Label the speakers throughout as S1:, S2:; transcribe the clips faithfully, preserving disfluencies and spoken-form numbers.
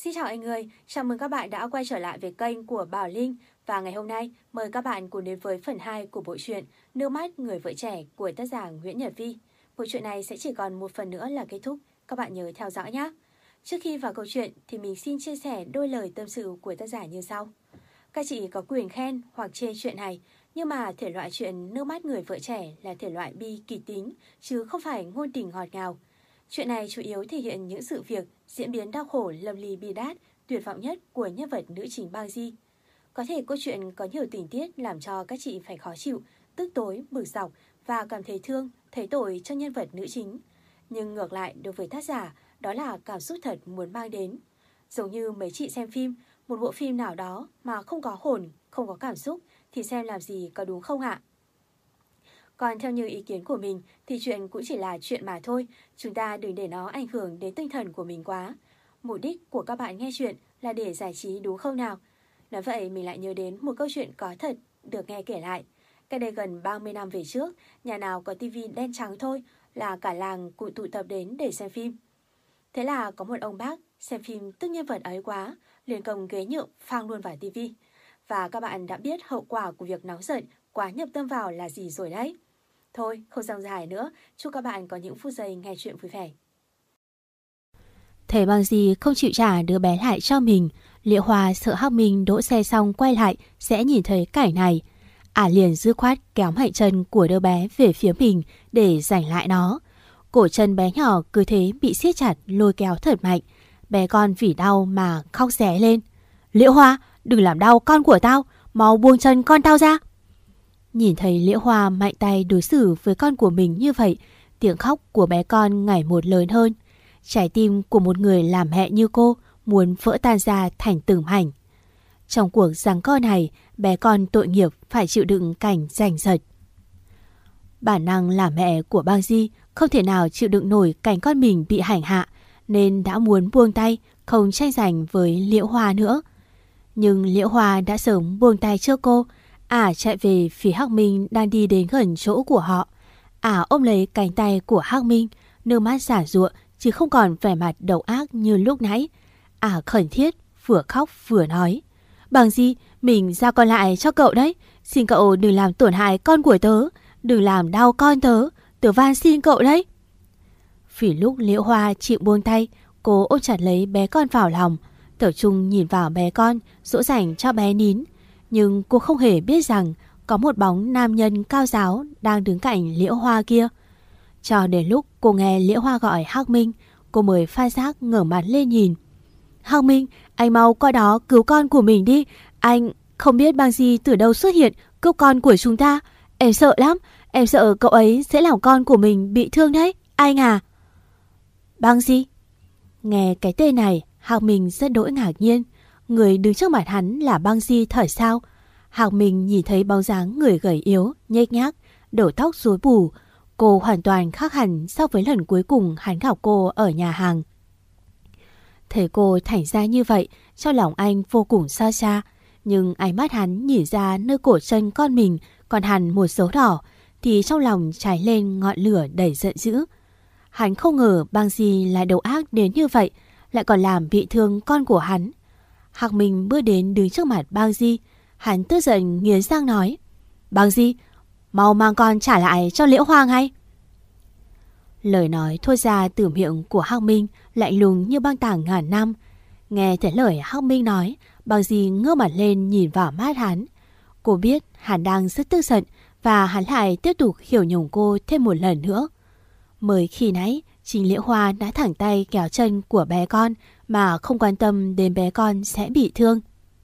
S1: Xin chào anh ơi, chào mừng các bạn đã quay trở lại với kênh của Bảo Linh. Và ngày hôm nay, mời các bạn cùng đến với phần hai của bộ truyện Nước mắt người vợ trẻ của tác giả Nguyễn Nhật Vi. Bộ truyện này sẽ chỉ còn một phần nữa là kết thúc, các bạn nhớ theo dõi nhé. Trước khi vào câu chuyện thì mình xin chia sẻ đôi lời tâm sự của tác giả như sau. Các chị có quyền khen hoặc chê chuyện này, nhưng mà thể loại chuyện Nước mắt người vợ trẻ là thể loại bi kịch tính, chứ không phải ngôn tình ngọt ngào. Chuyện này chủ yếu thể hiện những sự việc, diễn biến đau khổ, lâm ly bi đát, tuyệt vọng nhất của nhân vật nữ chính Bang Di. Có thể câu chuyện có nhiều tình tiết làm cho các chị phải khó chịu, tức tối, bực dọc và cảm thấy thương, thấy tội cho nhân vật nữ chính. Nhưng ngược lại đối với tác giả, đó là cảm xúc thật muốn mang đến. Giống như mấy chị xem phim, một bộ phim nào đó mà không có hồn, không có cảm xúc thì xem làm gì có đúng không ạ? Còn theo như ý kiến của mình thì chuyện cũng chỉ là chuyện mà thôi, chúng ta đừng để nó ảnh hưởng đến tinh thần của mình quá. Mục đích của các bạn nghe chuyện là để giải trí đúng không nào? Nói vậy mình lại nhớ đến một câu chuyện có thật được nghe kể lại. Cách đây gần ba mươi năm về trước, nhà nào có tivi đen trắng thôi là cả làng cùng tụ tập đến để xem phim. Thế là có một ông bác xem phim tức nhân vật ấy quá, liền cầm ghế nhựa phang luôn vào tivi. Và các bạn đã biết hậu quả của việc nóng giận quá nhập tâm vào là gì rồi đấy. Thôi, không dòng dài nữa, chúc các bạn có những phút giây nghe chuyện vui vẻ.
S2: Thấy Bang Di không chịu trả đứa bé lại cho mình, Liễu Hoa sợ Hắc Minh đỗ xe xong quay lại sẽ nhìn thấy cảnh này. Ả liền dứt khoát kéo mạnh chân của đứa bé về phía mình để giành lại nó. Cổ chân bé nhỏ cứ thế bị siết chặt lôi kéo thật mạnh. Bé con vì đau mà khóc ré lên. Liễu Hoa, đừng làm đau con của tao, mau buông chân con tao ra. Nhìn thấy Liễu Hoa mạnh tay đối xử với con của mình như vậy, tiếng khóc của bé con ngày một lớn hơn. Trái tim của một người làm mẹ như cô muốn vỡ tan ra thành từng mảnh. Trong cuộc giằng co này, bé con tội nghiệp phải chịu đựng cảnh giành giật. Bản năng làm mẹ của Bang Di không thể nào chịu đựng nổi cảnh con mình bị hành hạ, nên đã muốn buông tay, không tranh giành với Liễu Hoa nữa. Nhưng Liễu Hoa đã sớm buông tay trước cô. Ả chạy về phía Hắc Minh đang đi đến gần chỗ của họ. Ả ôm lấy cánh tay của Hắc Minh, nước mắt giả giụa chứ không còn vẻ mặt độc ác như lúc nãy. Ả khẩn thiết, vừa khóc vừa nói. Bằng gì, mình giao con lại cho cậu đấy. Xin cậu đừng làm tổn hại con của tớ, đừng làm đau con tớ, tớ van xin cậu đấy. Vì lúc Liễu Hoa chịu buông tay, cô ôm chặt lấy bé con vào lòng, tập trung nhìn vào bé con, dỗ dành cho bé nín. Nhưng cô không hề biết rằng có một bóng nam nhân cao giáo đang đứng cạnh Liễu Hoa kia. Cho đến lúc cô nghe Liễu Hoa gọi Hắc Minh, cô mới pha giác ngửa mặt lên nhìn. Hắc Minh, anh mau qua đó cứu con của mình đi. Anh không biết Bang Di từ đâu xuất hiện cướp con của chúng ta. Em sợ lắm, em sợ cậu ấy sẽ làm con của mình bị thương đấy, anh à. Bang Di? Nghe cái tên này, Hắc Minh rất đỗi ngạc nhiên. Người đứng trước mặt hắn là Bang Di thật sao? Hạc Minh nhìn thấy bóng dáng người gầy yếu, nhếch nhác, đầu tóc rối bù. Cô hoàn toàn khác hẳn so với lần cuối cùng hắn gặp cô ở nhà hàng. Thấy cô thành ra như vậy, trong lòng anh vô cùng xa xa. Nhưng ánh mắt hắn nhìn ra nơi cổ chân con mình còn hằn một dấu đỏ, thì trong lòng cháy lên ngọn lửa đầy giận dữ. Hắn không ngờ Bang Di lại độc ác đến như vậy, lại còn làm bị thương con của hắn. Hạc Minh bước đến đứng trước mặt Bang Di. Hắn tức giận nghiến răng nói. Bang Di, mau mang con trả lại cho Liễu Hoa ngay. Lời nói thốt ra từ miệng của Hắc Minh lạnh lùng như băng tảng ngàn năm. Nghe thấy lời Hắc Minh nói, Bang Di ngước mặt lên nhìn vào mắt hắn. Cô biết hắn đang rất tức giận và hắn lại tiếp tục hiểu nhùng cô thêm một lần nữa. Mới khi nãy, chính Liễu Hoa đã thẳng tay kéo chân của bé con mà không quan tâm đến bé con sẽ bị thương.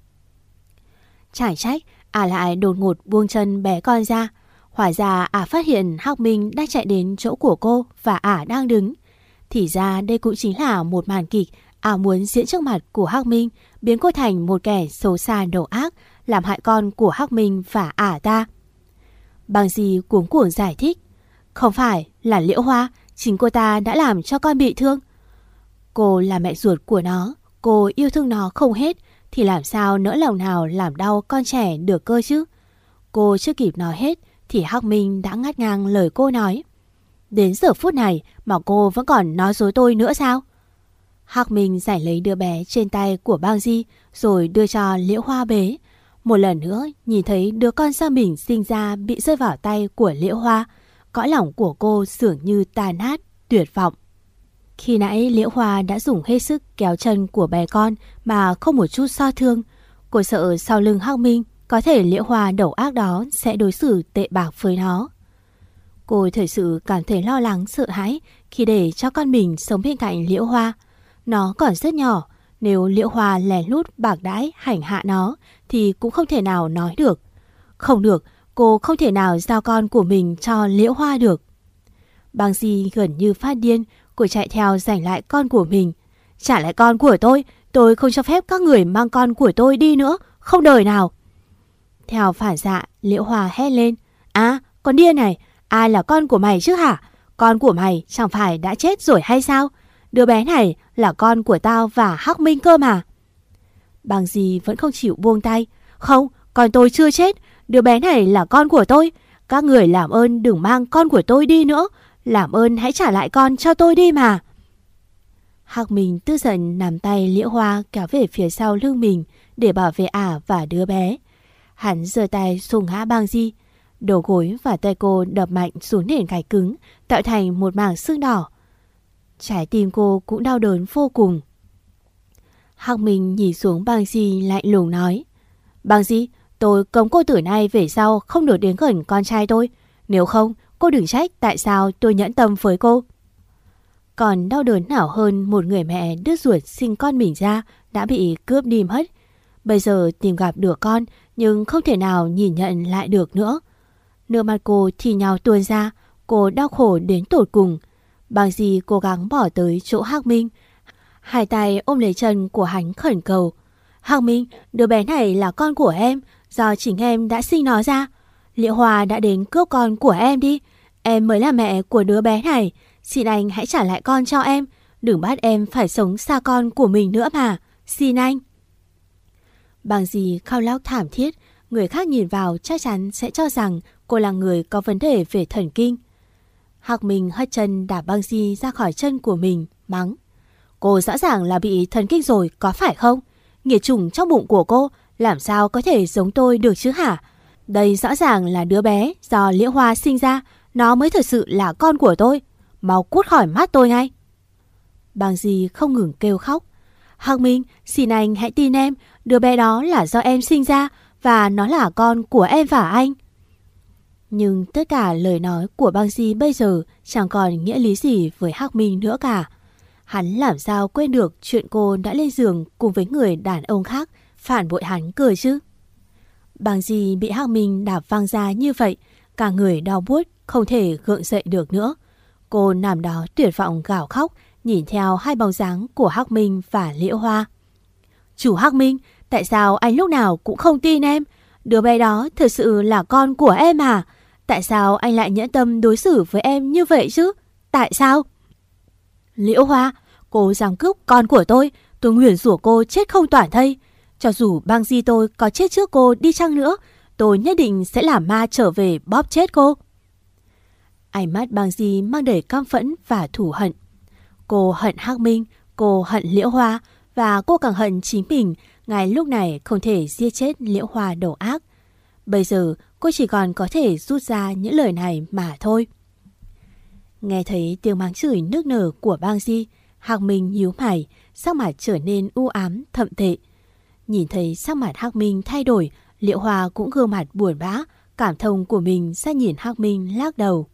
S2: Chẳng trách Ả lại đột ngột buông chân bé con ra. Hóa ra Ả phát hiện Hắc Minh đang chạy đến chỗ của cô và Ả đang đứng. Thì ra đây cũng chính là một màn kịch Ả muốn diễn trước mặt của Hắc Minh, biến cô thành một kẻ xấu xa độc ác, làm hại con của Hắc Minh và Ả ta. Bang Di cuống cuồng giải thích. Không phải là Liễu Hoa, chính cô ta đã làm cho con bị thương. Cô là mẹ ruột của nó, cô yêu thương nó không hết, thì làm sao nỡ lòng nào làm đau con trẻ được cơ chứ. Cô chưa kịp nói hết thì Hắc Minh đã ngắt ngang lời cô nói. Đến giờ phút này mà cô vẫn còn nói dối tôi nữa sao? Hắc Minh giải lấy đứa bé trên tay của Bang Di rồi đưa cho Liễu Hoa bế. Một lần nữa nhìn thấy đứa con do mình sinh ra bị rơi vào tay của Liễu Hoa, cõi lòng của cô dường như tan nát, tuyệt vọng. Khi nãy Liễu Hoa đã dùng hết sức kéo chân của bé con mà không một chút so thương. Cô sợ sau lưng Hắc Minh có thể Liễu Hoa đầu ác đó sẽ đối xử tệ bạc với nó. Cô thật sự cảm thấy lo lắng sợ hãi khi để cho con mình sống bên cạnh Liễu Hoa. Nó còn rất nhỏ, nếu Liễu Hoa lén lút bạc đãi hành hạ nó thì cũng không thể nào nói được. Không được, cô không thể nào giao con của mình cho Liễu Hoa được. Bang Di gần như phát điên, cô chạy theo giành lại con của mình. Trả lại con của tôi, tôi không cho phép các người mang con của tôi đi nữa, không đời nào. Theo phản xạ, Liễu Hoa hét lên. À, con điên này, ai là con của mày chứ hả? Con của mày chẳng phải đã chết rồi hay sao? Đứa bé này là con của tao và Hắc Minh cơ mà. Bang Di vẫn không chịu buông tay. Không, con tôi chưa chết. Đứa bé này là con của tôi. Các người làm ơn đừng mang con của tôi đi nữa. Làm ơn hãy trả lại con cho tôi đi mà. Hắc Minh tức giận nắm tay Liễu Hoa kéo về phía sau lưng mình để bảo vệ ả và đứa bé. Hắn giơ tay xung ngã Bang Di. Đầu gối và tay cô đập mạnh xuống nền gạch cứng, tạo thành một mảng sưng đỏ. Trái tim cô cũng đau đớn vô cùng. Hắc Minh nhìn xuống Bang Di lạnh lùng nói. Bang Di, tôi cấm cô từ nay về sau không được đến gần con trai tôi. Nếu không, cô đừng trách tại sao tôi nhẫn tâm với cô. Còn đau đớn nào hơn một người mẹ đứt ruột sinh con mình ra đã bị cướp đi mất. Bây giờ tìm gặp được con nhưng không thể nào nhìn nhận lại được nữa. Nước mắt cô thì nhau tuôn ra, cô đau khổ đến tột cùng. Bang Di cố gắng bỏ tới chỗ Hắc Minh, hai tay ôm lấy chân của hắn khẩn cầu. Hắc Minh, đứa bé này là con của em, do chính em đã sinh nó ra. Liễu Hoa đã đến cướp con của em đi. Em mới là mẹ của đứa bé này. Xin anh hãy trả lại con cho em. Đừng bắt em phải sống xa con của mình nữa mà. Xin anh. Bang Di khóc lóc thảm thiết. Người khác nhìn vào chắc chắn sẽ cho rằng cô là người có vấn đề về thần kinh. Hắc Minh hất chân đạp Bang Di ra khỏi chân của mình, mắng. Cô rõ ràng là bị thần kinh rồi, có phải không? Nghiệt chủng trong bụng của cô làm sao có thể giống tôi được chứ hả? Đây rõ ràng là đứa bé do Liễu Hoa sinh ra, nó mới thật sự là con của tôi. Mau cút khỏi mắt tôi ngay. Bang Di không ngừng kêu khóc. Hắc Minh, xin anh hãy tin em, đứa bé đó là do em sinh ra và nó là con của em và anh. Nhưng tất cả lời nói của Bang Di bây giờ chẳng còn nghĩa lý gì với Hắc Minh nữa cả. Hắn làm sao quên được chuyện cô đã lên giường cùng với người đàn ông khác phản bội hắn cười chứ. Bang Di bị Hắc Minh đạp văng ra như vậy, cả người đau buốt không thể gượng dậy được nữa. Cô nằm đó tuyệt vọng gào khóc, nhìn theo hai bóng dáng của Hắc Minh và Liễu Hoa. Chủ Hắc Minh, tại sao anh lúc nào cũng không tin em? Đứa bé đó thật sự là con của em à? Tại sao anh lại nhẫn tâm đối xử với em như vậy chứ? Tại sao? Liễu Hoa, cô dám cướp con của tôi, tôi nguyền rủa cô chết không toàn thây. Cho dù Bang Di tôi có chết trước cô đi chăng nữa, tôi nhất định sẽ làm ma trở về bóp chết cô. Ánh mắt Bang Di mang đầy căm phẫn và thù hận. Cô hận Hắc Minh, cô hận Liễu Hoa và cô càng hận chính mình ngay lúc này không thể giết chết Liễu Hoa đầu ác. Bây giờ cô chỉ còn có thể rút ra những lời này mà thôi. Nghe thấy tiếng mắng chửi nức nở của Bang Di, Hắc Minh nhíu mày, sắc mặt trở nên u ám thậm tệ. Nhìn thấy sắc mặt Hắc Minh thay đổi, Liễu Hoa cũng gương mặt buồn bã, cảm thông của mình ra nhìn Hắc Minh lắc đầu.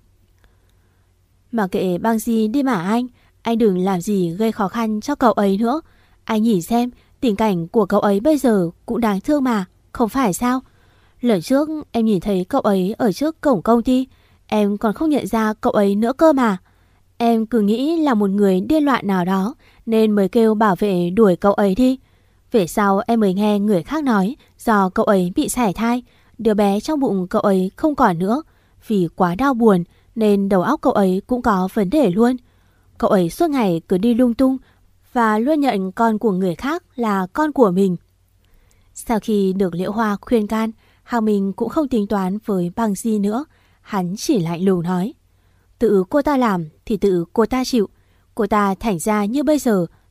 S2: Mà kệ Bang Di đi mà anh, anh đừng làm gì gây khó khăn cho cậu ấy nữa. Anh nhìn xem, tình cảnh của cậu ấy bây giờ cũng đáng thương mà, không phải sao? Lần trước em nhìn thấy cậu ấy ở trước cổng công ty, em còn không nhận ra cậu ấy nữa cơ mà. Em cứ nghĩ là một người điên loạn nào đó nên mới kêu bảo vệ đuổi cậu ấy đi. Về sau em mới nghe người khác nói do cậu ấy bị sảy thai, đứa bé trong bụng cậu ấy không còn nữa. Vì quá đau buồn nên đầu óc cậu ấy cũng có vấn đề luôn. Cậu ấy suốt ngày cứ đi lung tung và luôn nhận con của người khác là con của mình. Sau khi được Liễu Hoa khuyên can, Hắc Minh cũng không tính toán với Bang Di nữa. Hắn chỉ lạnh lùng nói, tự cô ta làm thì tự cô ta chịu. Cô ta thành ra như bây giờ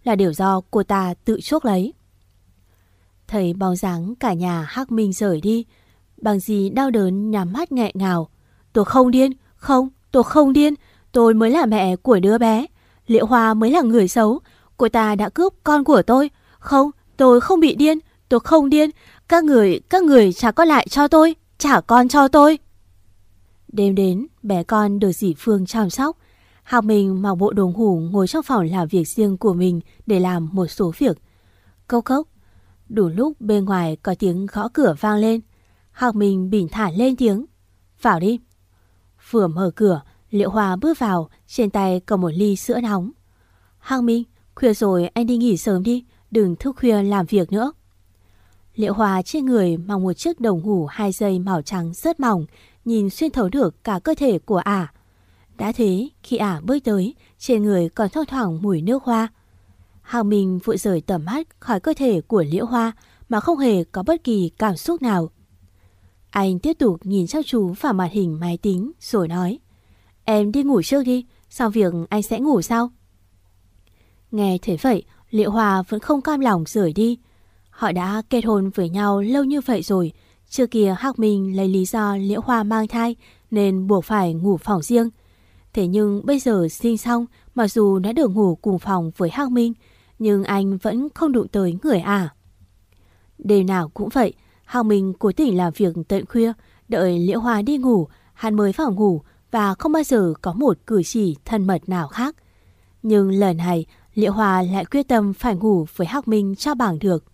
S2: là đều do cô ta tự chuốc lấy. Thấy bóng dáng cả nhà Hắc Minh rời đi, Băng Di đau đớn nhắm mắt nghẹn ngào. Tôi không điên, không, tôi không điên, tôi mới là mẹ của đứa bé. Liễu Hoa mới là người xấu, cô ta đã cướp con của tôi. Không, tôi không bị điên, tôi không điên. Các người, các người trả con lại cho tôi, trả con cho tôi. Đêm đến, bé con được dì Phương chăm sóc. Hạc Minh mặc bộ đồ ngủ ngồi trong phòng làm việc riêng của mình để làm một số việc. Cốc cốc. Đủ lúc bên ngoài có tiếng gõ cửa vang lên. Hạc Minh bình thản lên tiếng. Vào đi. Vừa mở cửa, Liễu Hoa bước vào, trên tay cầm một ly sữa nóng. Hạc Minh, khuya rồi anh đi nghỉ sớm đi, đừng thức khuya làm việc nữa. Liễu Hoa trên người mặc một chiếc đồng ngủ hai dây màu trắng rất mỏng, nhìn xuyên thấu được cả cơ thể của ả. Đã thế, khi ả bước tới, trên người còn thoang thoảng mùi nước hoa. Hạc Minh vội rời tầm mắt khỏi cơ thể của Liễu Hoa mà không hề có bất kỳ cảm xúc nào. Anh tiếp tục nhìn chăm chú vào màn hình máy tính rồi nói: Em đi ngủ trước đi, xong việc anh sẽ ngủ sau. Nghe thế vậy, Liễu Hoa vẫn không cam lòng rời đi. Họ đã kết hôn với nhau lâu như vậy rồi. Trước kia Hạc Minh lấy lý do Liễu Hoa mang thai nên buộc phải ngủ phòng riêng. Thế nhưng bây giờ sinh xong, mặc dù đã được ngủ cùng phòng với Hạc Minh, nhưng anh vẫn không đụng tới người ả. Đêm nào cũng vậy, Hạc Minh cố tình làm việc tận khuya, đợi Liễu Hoa đi ngủ, hắn mới vào ngủ và không bao giờ có một cử chỉ thân mật nào khác. Nhưng lần này, Liễu Hoa lại quyết tâm phải ngủ với Hạc Minh cho bằng được.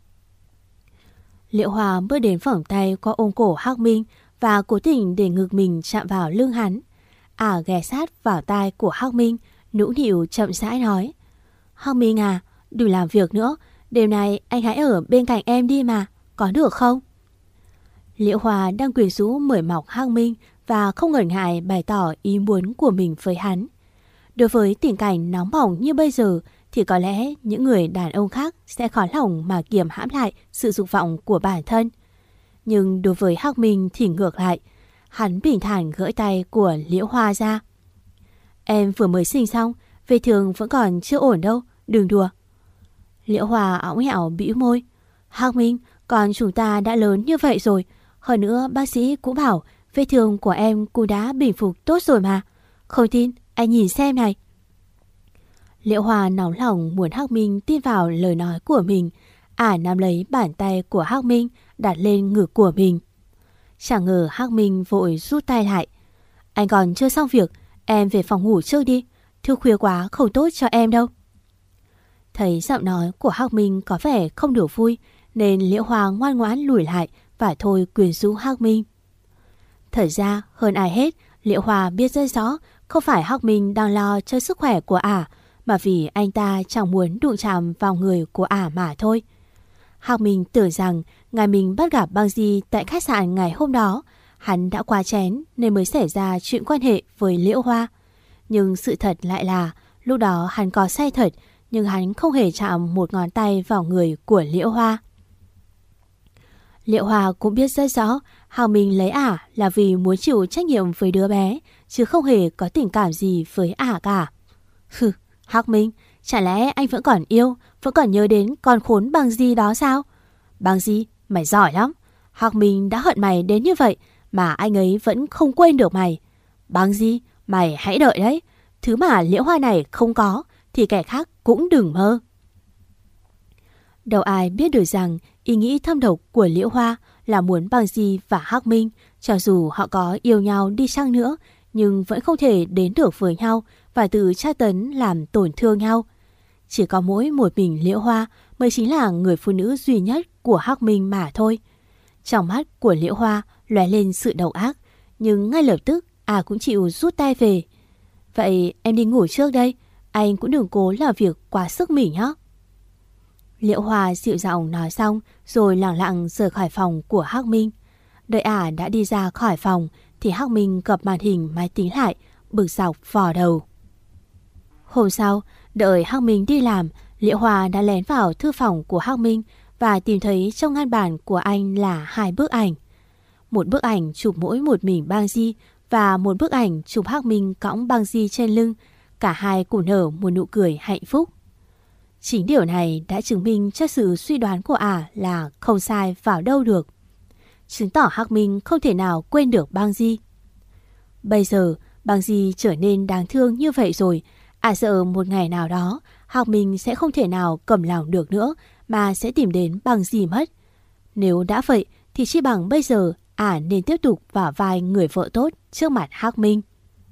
S2: Liễu Hoa bước đến vòng tay qua ôm cổ Hạc Minh và cố tình để ngực mình chạm vào lưng hắn. Ả ghé sát vào tai của Hạc Minh, nũng nịu chậm rãi nói: Hạc Minh à, đừng làm việc nữa, đêm nay anh hãy ở bên cạnh em đi mà, có được không? Liễu Hoa đang quyến rũ mời mọc Hạc Minh và không ngần ngại bày tỏ ý muốn của mình với hắn. Đối với tình cảnh nóng bỏng như bây giờ thì có lẽ những người đàn ông khác sẽ khó lòng mà kiềm hãm lại sự dục vọng của bản thân. Nhưng đối với Hạc Minh thì ngược lại. Hắn bình thản gỡ tay của Liễu Hoa ra. Em vừa mới sinh xong, vết thương vẫn còn chưa ổn đâu, đừng đùa. Liễu Hoa óng ẹo bĩu môi. Hạc Minh, con chúng ta đã lớn như vậy rồi. Hơn nữa bác sĩ cũng bảo vết thương của em cũng đã bình phục tốt rồi mà. Không tin, anh nhìn xem này. Liễu Hoa nóng lòng muốn Hạc Minh tin vào lời nói của mình. Ả nắm lấy bàn tay của Hạc Minh đặt lên ngực của mình. Chẳng ngờ Hạc Minh vội rút tay lại. Anh còn chưa xong việc, em về phòng ngủ trước đi. Thức khuya quá không tốt cho em đâu. Thấy giọng nói của Hạc Minh có vẻ không được vui, nên Liễu Hoa ngoan ngoãn lùi lại và thôi quyến rũ Hạc Minh. Thật ra hơn ai hết, Liễu Hoa biết rất rõ không phải Hạc Minh đang lo cho sức khỏe của ả, mà vì anh ta chẳng muốn đụng chạm vào người của ả mà thôi. Hạc Minh tưởng rằng ngày mình bắt gặp Băng Di tại khách sạn ngày hôm đó, hắn đã quá chén nên mới xảy ra chuyện quan hệ với Liễu Hoa. Nhưng sự thật lại là lúc đó hắn có say thật, nhưng hắn không hề chạm một ngón tay vào người của Liễu Hoa. Liễu Hoa cũng biết rất rõ Hạc Minh lấy ả là vì muốn chịu trách nhiệm với đứa bé, chứ không hề có tình cảm gì với ả cả. Hừ, Hạc Minh, chả lẽ anh vẫn còn yêu, vẫn còn nhớ đến con khốn Băng Di đó sao? Băng Di, mày giỏi lắm. Hạc Minh đã hận mày đến như vậy mà anh ấy vẫn không quên được mày. Băng Di, mày hãy đợi đấy. Thứ mà Liễu Hoa này không có thì kẻ khác cũng đừng mơ. Đâu ai biết được rằng ý nghĩ thâm độc của Liễu Hoa là muốn Băng Di và Hạc Minh, cho dù họ có yêu nhau đi chăng nữa, nhưng vẫn không thể đến được với nhau và tự tra tấn làm tổn thương nhau. Chỉ có mỗi một mình Liễu Hoa mới chính là người phụ nữ duy nhất của Hạc Minh mà thôi. Trong mắt của Liễu Hoa lóe lên sự độc ác, nhưng ngay lập tức à cũng chịu rút tay về. Vậy em đi ngủ trước đây, anh cũng đừng cố làm việc quá sức mình nhé. Liễu Hoa dịu giọng nói xong rồi lặng lặng rời khỏi phòng của Hạc Minh. Đợi ả đã đi ra khỏi phòng thì Hạc Minh gập màn hình máy tính lại, bực dọc vò đầu. Hôm sau, đợi Hạc Minh đi làm, Liễu Hoa đã lén vào thư phòng của Hạc Minh và tìm thấy trong ngăn bàn của anh là hai bức ảnh. Một bức ảnh chụp mỗi một mình Băng Di và một bức ảnh chụp Hạc Minh cõng Băng Di trên lưng. Cả hai cùng nở một nụ cười hạnh phúc. Chính điều này đã chứng minh cho sự suy đoán của ả là không sai vào đâu được. Chứng tỏ Hắc Minh không thể nào quên được Bang Di. Bây giờ Bang Di trở nên đáng thương như vậy rồi, ả sợ một ngày nào đó Hắc Minh sẽ không thể nào cầm lòng được nữa mà sẽ tìm đến Bang Di mất. Nếu đã vậy thì chỉ bằng bây giờ ả nên tiếp tục vào vai người vợ tốt trước mặt Hắc Minh.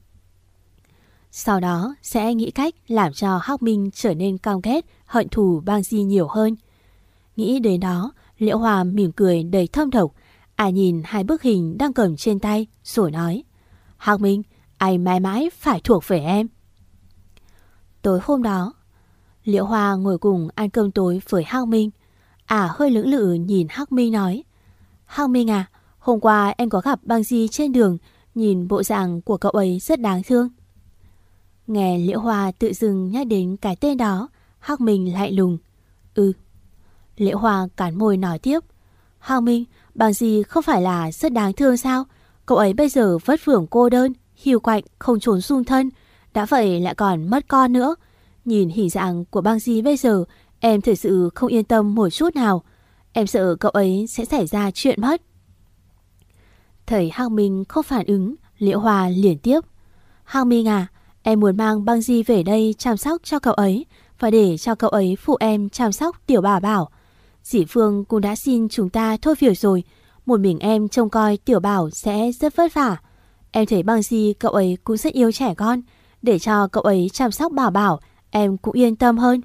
S2: Sau đó sẽ nghĩ cách làm cho Hắc Minh trở nên căm ghét, hận thù Bang Di nhiều hơn. Nghĩ đến đó, Liễu Hoa mỉm cười đầy thâm độc. Ả nhìn hai bức hình đang cầm trên tay rồi nói: Hắc Minh, anh mãi mãi phải thuộc về em. Tối hôm đó, Liễu Hoa ngồi cùng ăn cơm tối với Hắc Minh. Ả hơi lưỡng lự nhìn Hắc Minh nói: Hắc Minh à, hôm qua em có gặp Bang Di trên đường, nhìn bộ dạng của cậu ấy rất đáng thương. Nghe Liễu Hoa tự dưng nhắc đến cái tên đó, Hắc Minh lạnh lùng: Ừ. Liễu Hoa cắn môi nói tiếp: Hắc Minh, Bang Di không phải là rất đáng thương sao? Cậu ấy bây giờ vất vưởng cô đơn, hiu quạnh, không trốn xung thân, đã vậy lại còn mất con nữa. Nhìn hình dạng của Bang Di bây giờ, em thực sự không yên tâm một chút nào. Em sợ cậu ấy sẽ xảy ra chuyện mất. Thấy Hắc Minh không phản ứng, Liễu Hoa liền tiếp: Hắc Minh à, em muốn mang Bang Di về đây chăm sóc cho cậu ấy, và để cho cậu ấy phụ em chăm sóc tiểu Bảo Bảo. Dì Phương cũng đã xin chúng ta thôi việc rồi, một mình em trông coi tiểu Bảo sẽ rất vất vả. Em thấy Bang Di cậu ấy cũng rất yêu trẻ con, để cho cậu ấy chăm sóc Bảo Bảo, em cũng yên tâm hơn.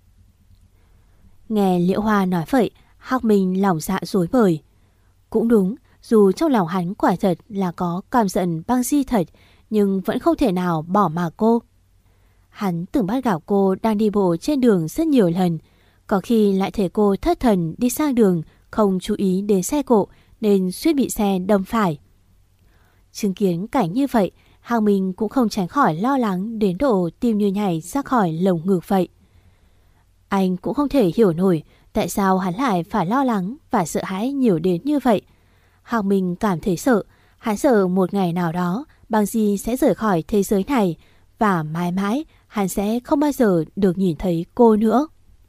S2: Nghe Liễu Hoa nói vậy, Hắc Minh lòng dạ rối bời. Cũng đúng, dù trong lòng hắn quả thật là có cảm giận Bang Di thật, nhưng vẫn không thể nào bỏ mặc cô. Hắn từng bắt gặp cô đang đi bộ trên đường rất nhiều lần, có khi lại thấy cô thất thần đi sang đường, không chú ý đến xe cộ nên suýt bị xe đâm phải. Chứng kiến cảnh như vậy, Hắc Minh cũng không tránh khỏi lo lắng đến độ tim như nhảy ra khỏi lồng ngực vậy. Anh cũng không thể hiểu nổi tại sao hắn lại phải lo lắng và sợ hãi nhiều đến như vậy. Hắc Minh cảm thấy sợ, hắn sợ một ngày nào đó Bang Di sẽ rời khỏi thế giới này và mãi mãi hắn sẽ không bao giờ được nhìn thấy cô nữa.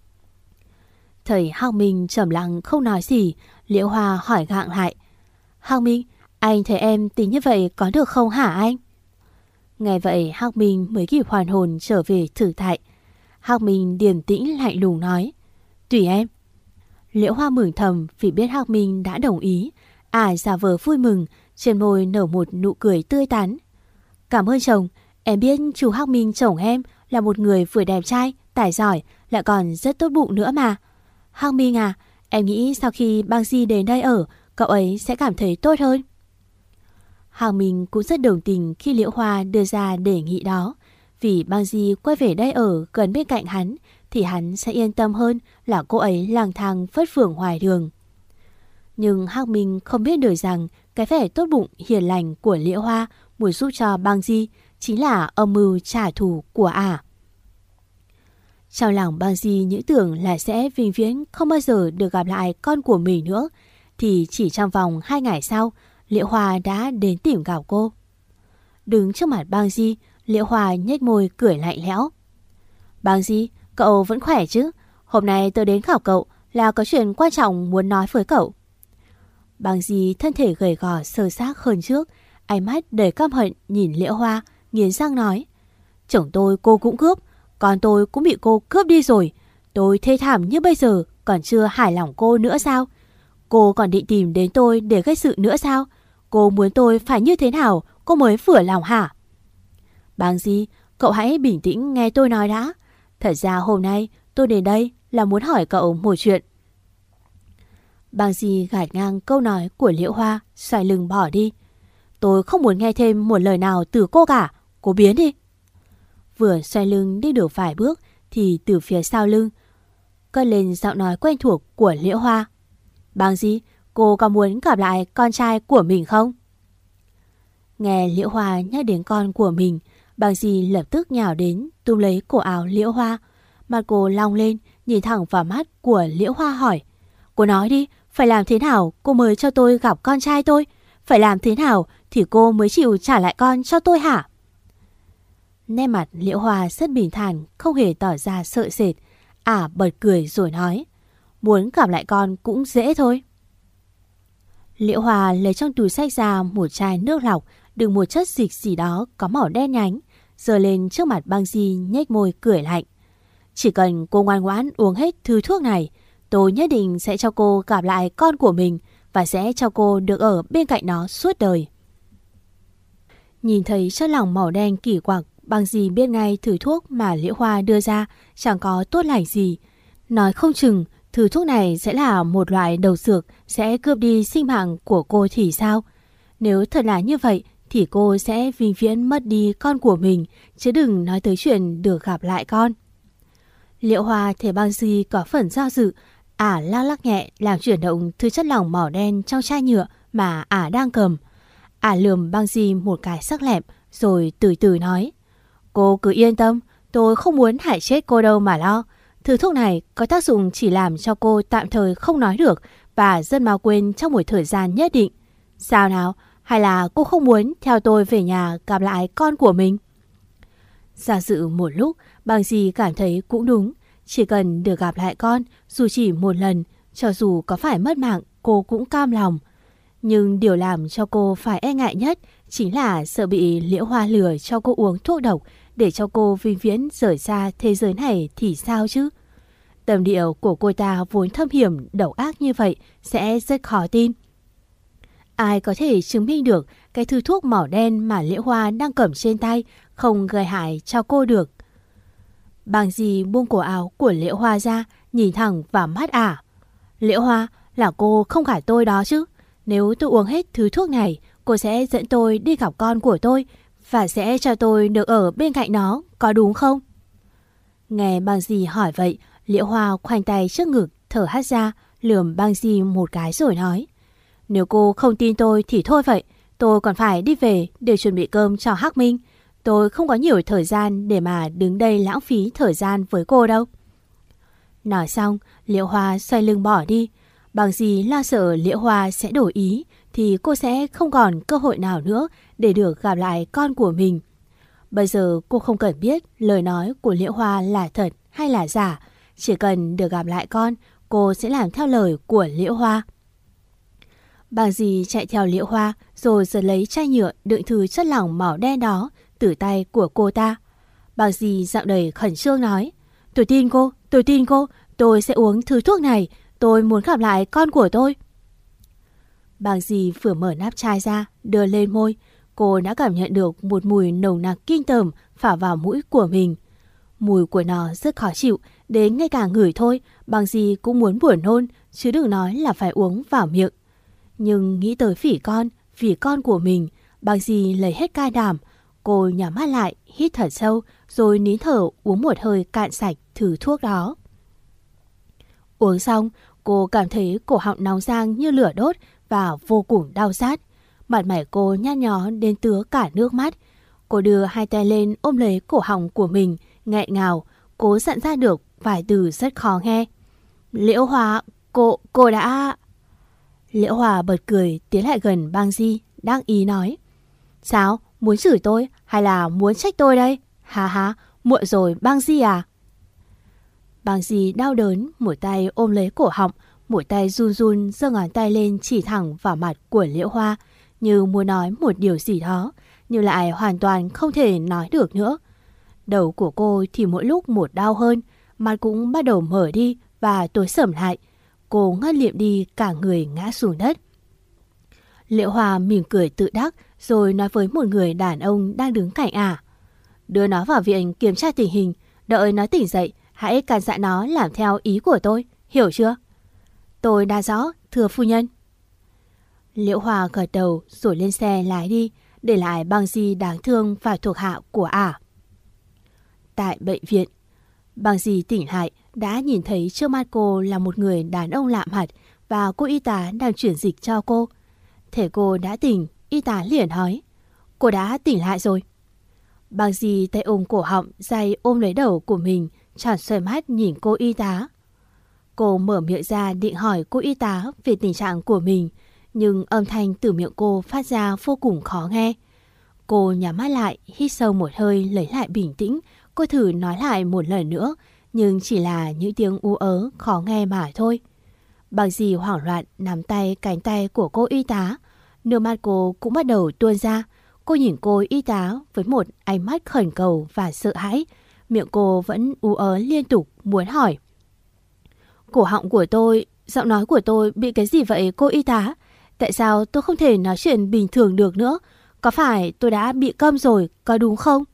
S2: Thấy Hắc Minh trầm lặng không nói gì, Liễu Hoa hỏi gặng lại: Hắc Minh, anh thấy em tính như vậy có được không hả anh? Nghe vậy Hắc Minh mới kịp hoàn hồn trở về thực tại. Hắc Minh điềm tĩnh lạnh lùng nói: Tùy em. Liễu Hoa mừng thầm vì biết Hắc Minh đã đồng ý. À giả vờ vui mừng, trên môi nở một nụ cười tươi tắn. Cảm ơn chồng, em biết chú Hắc Minh chồng em là một người vừa đẹp trai, tài giỏi, lại còn rất tốt bụng nữa mà. Hắc Minh à, em nghĩ sau khi Bang Di đến đây ở, cậu ấy sẽ cảm thấy tốt hơn. Hắc Minh cũng rất đồng tình khi Liễu Hoa đưa ra đề nghị đó. Vì Bang Di quay về đây ở gần bên cạnh hắn thì hắn sẽ yên tâm hơn là cô ấy lang thang phất phưởng ngoài đường. Nhưng Hắc Minh không biết được rằng cái vẻ tốt bụng hiền lành của Liễu Hoa muốn giúp cho Bang Di chính là âm mưu trả thù của ả. Trong lòng Bang Di những tưởng là sẽ vĩnh viễn không bao giờ được gặp lại con của mình nữa, thì chỉ trong vòng hai ngày sau, Liễu Hoa đã đến tìm gặp cô. Đứng trước mặt Bang Di, Liễu Hoa nhếch môi cười lạnh lẽo. Bang Di, cậu vẫn khỏe chứ? Hôm nay tôi đến gặp cậu là có chuyện quan trọng muốn nói với cậu. Bang Di thân thể gầy gò sơ xác hơn trước, ánh mắt đầy căm hận nhìn Liễu Hoa, nghiến răng nói: Chồng tôi cô cũng cướp, con tôi cũng bị cô cướp đi rồi. Tôi thê thảm như bây giờ còn chưa hài lòng cô nữa sao? Cô còn định tìm đến tôi để gây sự nữa sao? Cô muốn tôi phải như thế nào cô mới vừa lòng hả? Bang Di, cậu hãy bình tĩnh nghe tôi nói đã. Thật ra hôm nay tôi đến đây là muốn hỏi cậu một chuyện. Bang Di gạt ngang câu nói của Liễu Hoa, xoay lưng bỏ đi. Tôi không muốn nghe thêm một lời nào từ cô cả, cô biến đi. Vừa xoay lưng đi được vài bước thì từ phía sau lưng cất lên giọng nói quen thuộc của Liễu Hoa. Bang Di, cô có muốn gặp lại con trai của mình không? Nghe Liễu Hoa nhắc đến con của mình, Bang Di lập tức nhào đến túm lấy cổ áo Liễu Hoa. Mặt cô long lên, nhìn thẳng vào mắt của Liễu Hoa hỏi: Cô nói đi, phải làm thế nào cô mới cho tôi gặp con trai tôi? Phải làm thế nào thì cô mới chịu trả lại con cho tôi hả? Nét mặt Liễu Hoa rất bình thản, không hề tỏ ra sợ sệt. Ả bật cười rồi nói, muốn gặp lại con cũng dễ thôi. Liễu Hoa lấy trong túi xách ra một chai nước lọc đựng một chất dịch gì đó có màu đen nhánh, giơ lên trước mặt Băng Di nhếch môi cười lạnh. Chỉ cần cô ngoan ngoãn uống hết thứ thuốc này, tôi nhất định sẽ cho cô gặp lại con của mình và sẽ cho cô được ở bên cạnh nó suốt đời. Nhìn thấy chất lỏng màu đen kỳ quặc, Băng Di biết ngay thứ thuốc mà Liễu Hoa đưa ra chẳng có tốt lành gì. Nói không chừng thứ thuốc này sẽ là một loại độc dược sẽ cướp đi sinh mạng của cô thì sao? Nếu thật là như vậy thì cô sẽ vĩnh viễn mất đi con của mình, chứ đừng nói tới chuyện được gặp lại con. Liễu Hoa thấy Băng Di có phần do dự, Ả lắc lắc nhẹ làm chuyển động thứ chất lỏng màu đen trong chai nhựa mà Ả đang cầm. Ả lườm Băng Di một cái sắc lẹm rồi từ từ nói, cô cứ yên tâm, tôi không muốn hại chết cô đâu mà lo. Thứ thuốc này có tác dụng chỉ làm cho cô tạm thời không nói được và rất mau quên trong một thời gian nhất định. Sao nào? Hay là cô không muốn theo tôi về nhà gặp lại con của mình? Giả dự một lúc, Băng Di cảm thấy cũng đúng. Chỉ cần được gặp lại con, dù chỉ một lần, cho dù có phải mất mạng, cô cũng cam lòng. Nhưng điều làm cho cô phải e ngại nhất chính là sợ bị Liễu Hoa lừa cho cô uống thuốc độc để cho cô vĩnh viễn rời xa thế giới này thì sao chứ? Tâm địa của cô ta vốn thâm hiểm độc ác như vậy sẽ rất khó tin. Ai có thể chứng minh được cái thứ thuốc màu đen mà Liễu Hoa đang cầm trên tay không gây hại cho cô được? Băng Di buông cổ áo của Liễu Hoa ra, nhìn thẳng vào mắt Ả. Liễu Hoa, là cô không gạt tôi đó chứ? Nếu tôi uống hết thứ thuốc này, cô sẽ dẫn tôi đi gặp con của tôi và sẽ cho tôi được ở bên cạnh nó, có đúng không? Nghe Băng Di hỏi vậy, Liễu Hoa khoanh tay trước ngực, thở hắt ra, lườm Băng Di một cái rồi nói, nếu cô không tin tôi thì thôi vậy, tôi còn phải đi về để chuẩn bị cơm cho Hắc Minh. Tôi không có nhiều thời gian để mà đứng đây lãng phí thời gian với cô đâu. Nói xong, Liễu Hoa xoay lưng bỏ đi. Băng Di lo sợ Liễu Hoa sẽ đổi ý thì cô sẽ không còn cơ hội nào nữa để được gặp lại con của mình. Bây giờ cô không cần biết lời nói của Liễu Hoa là thật hay là giả. Chỉ cần được gặp lại con, cô sẽ làm theo lời của Liễu Hoa. Băng Di chạy theo Liễu Hoa rồi giật lấy chai nhựa đựng thứ chất lỏng màu đen đó từ tay của cô ta. Băng Di giọng đầy khẩn trương nói, tôi tin cô, tôi tin cô, tôi sẽ uống thứ thuốc này, tôi muốn gặp lại con của tôi. Băng Di vừa mở nắp chai ra, đưa lên môi, cô đã cảm nhận được một mùi nồng nặc kinh tởm phả vào mũi của mình. Mùi của nó rất khó chịu, đến ngay cả ngửi thôi, Băng Di cũng muốn buồn nôn, chứ đừng nói là phải uống vào miệng. Nhưng nghĩ tới phỉ con, vì con của mình, Băng Di lấy hết can đảm. Cô nhắm mắt lại, hít thật sâu, rồi nín thở uống một hơi cạn sạch thứ thuốc đó. Uống xong, cô cảm thấy cổ họng nóng rang như lửa đốt và vô cùng đau rát. Mặt mày cô nhăn nhó đến tứa cả nước mắt. Cô đưa hai tay lên ôm lấy cổ họng của mình, nghẹn ngào, cố dặn ra được vài từ rất khó nghe. Liễu Hoa, cô, cô đã... Liễu Hoa bật cười tiến lại gần Băng Di, đắc ý nói, sao, muốn chửi tôi hay là muốn trách tôi đây? Hà hà, muộn rồi Băng Di à? Băng Di đau đớn, một tay ôm lấy cổ họng, một tay run run giơ ngón tay lên chỉ thẳng vào mặt của Liễu Hoa, như muốn nói một điều gì đó, nhưng lại hoàn toàn không thể nói được nữa. Đầu của cô thì mỗi lúc một đau hơn, mặt cũng bắt đầu mở đi và tối sầm lại. Cô ngất liệm đi, cả người ngã xuống đất. Liễu Hoa mỉm cười tự đắc rồi nói với một người đàn ông đang đứng cạnh Ả, đưa nó vào viện kiểm tra tình hình, đợi nó tỉnh dậy, hãy căn dặn nó làm theo ý của tôi, hiểu chưa? Tôi đã rõ, thưa phu nhân. Liễu Hoa gật đầu rồi lên xe lái đi, để lại Băng Di đáng thương và thuộc hạ của Ả. Tại bệnh viện, Băng Di tỉnh lại đã nhìn thấy trước mắt cô là một người đàn ông lạ mặt và cô y tá đang chuyển dịch cho cô. Thế cô đã tỉnh, y tá liền hỏi, cô đã tỉnh lại rồi. Băng Di tay ôm cổ họng, day ôm lấy đầu của mình, tròn xoay mắt nhìn cô y tá. Cô mở miệng ra định hỏi cô y tá về tình trạng của mình, nhưng âm thanh từ miệng cô phát ra vô cùng khó nghe. Cô nhắm mắt lại, hít sâu một hơi lấy lại bình tĩnh. Cô thử nói lại một lần nữa, nhưng chỉ là những tiếng ú ớ khó nghe mà thôi. Băng Di hoảng loạn nắm tay cánh tay của cô y tá. Nước mắt cô cũng bắt đầu tuôn ra. Cô nhìn cô y tá với một ánh mắt khẩn cầu và sợ hãi. Miệng cô vẫn ú ớ liên tục muốn hỏi. Cổ họng của tôi, giọng nói của tôi bị cái gì vậy cô y tá? Tại sao tôi không thể nói chuyện bình thường được nữa? Có phải tôi đã bị câm rồi, có đúng không?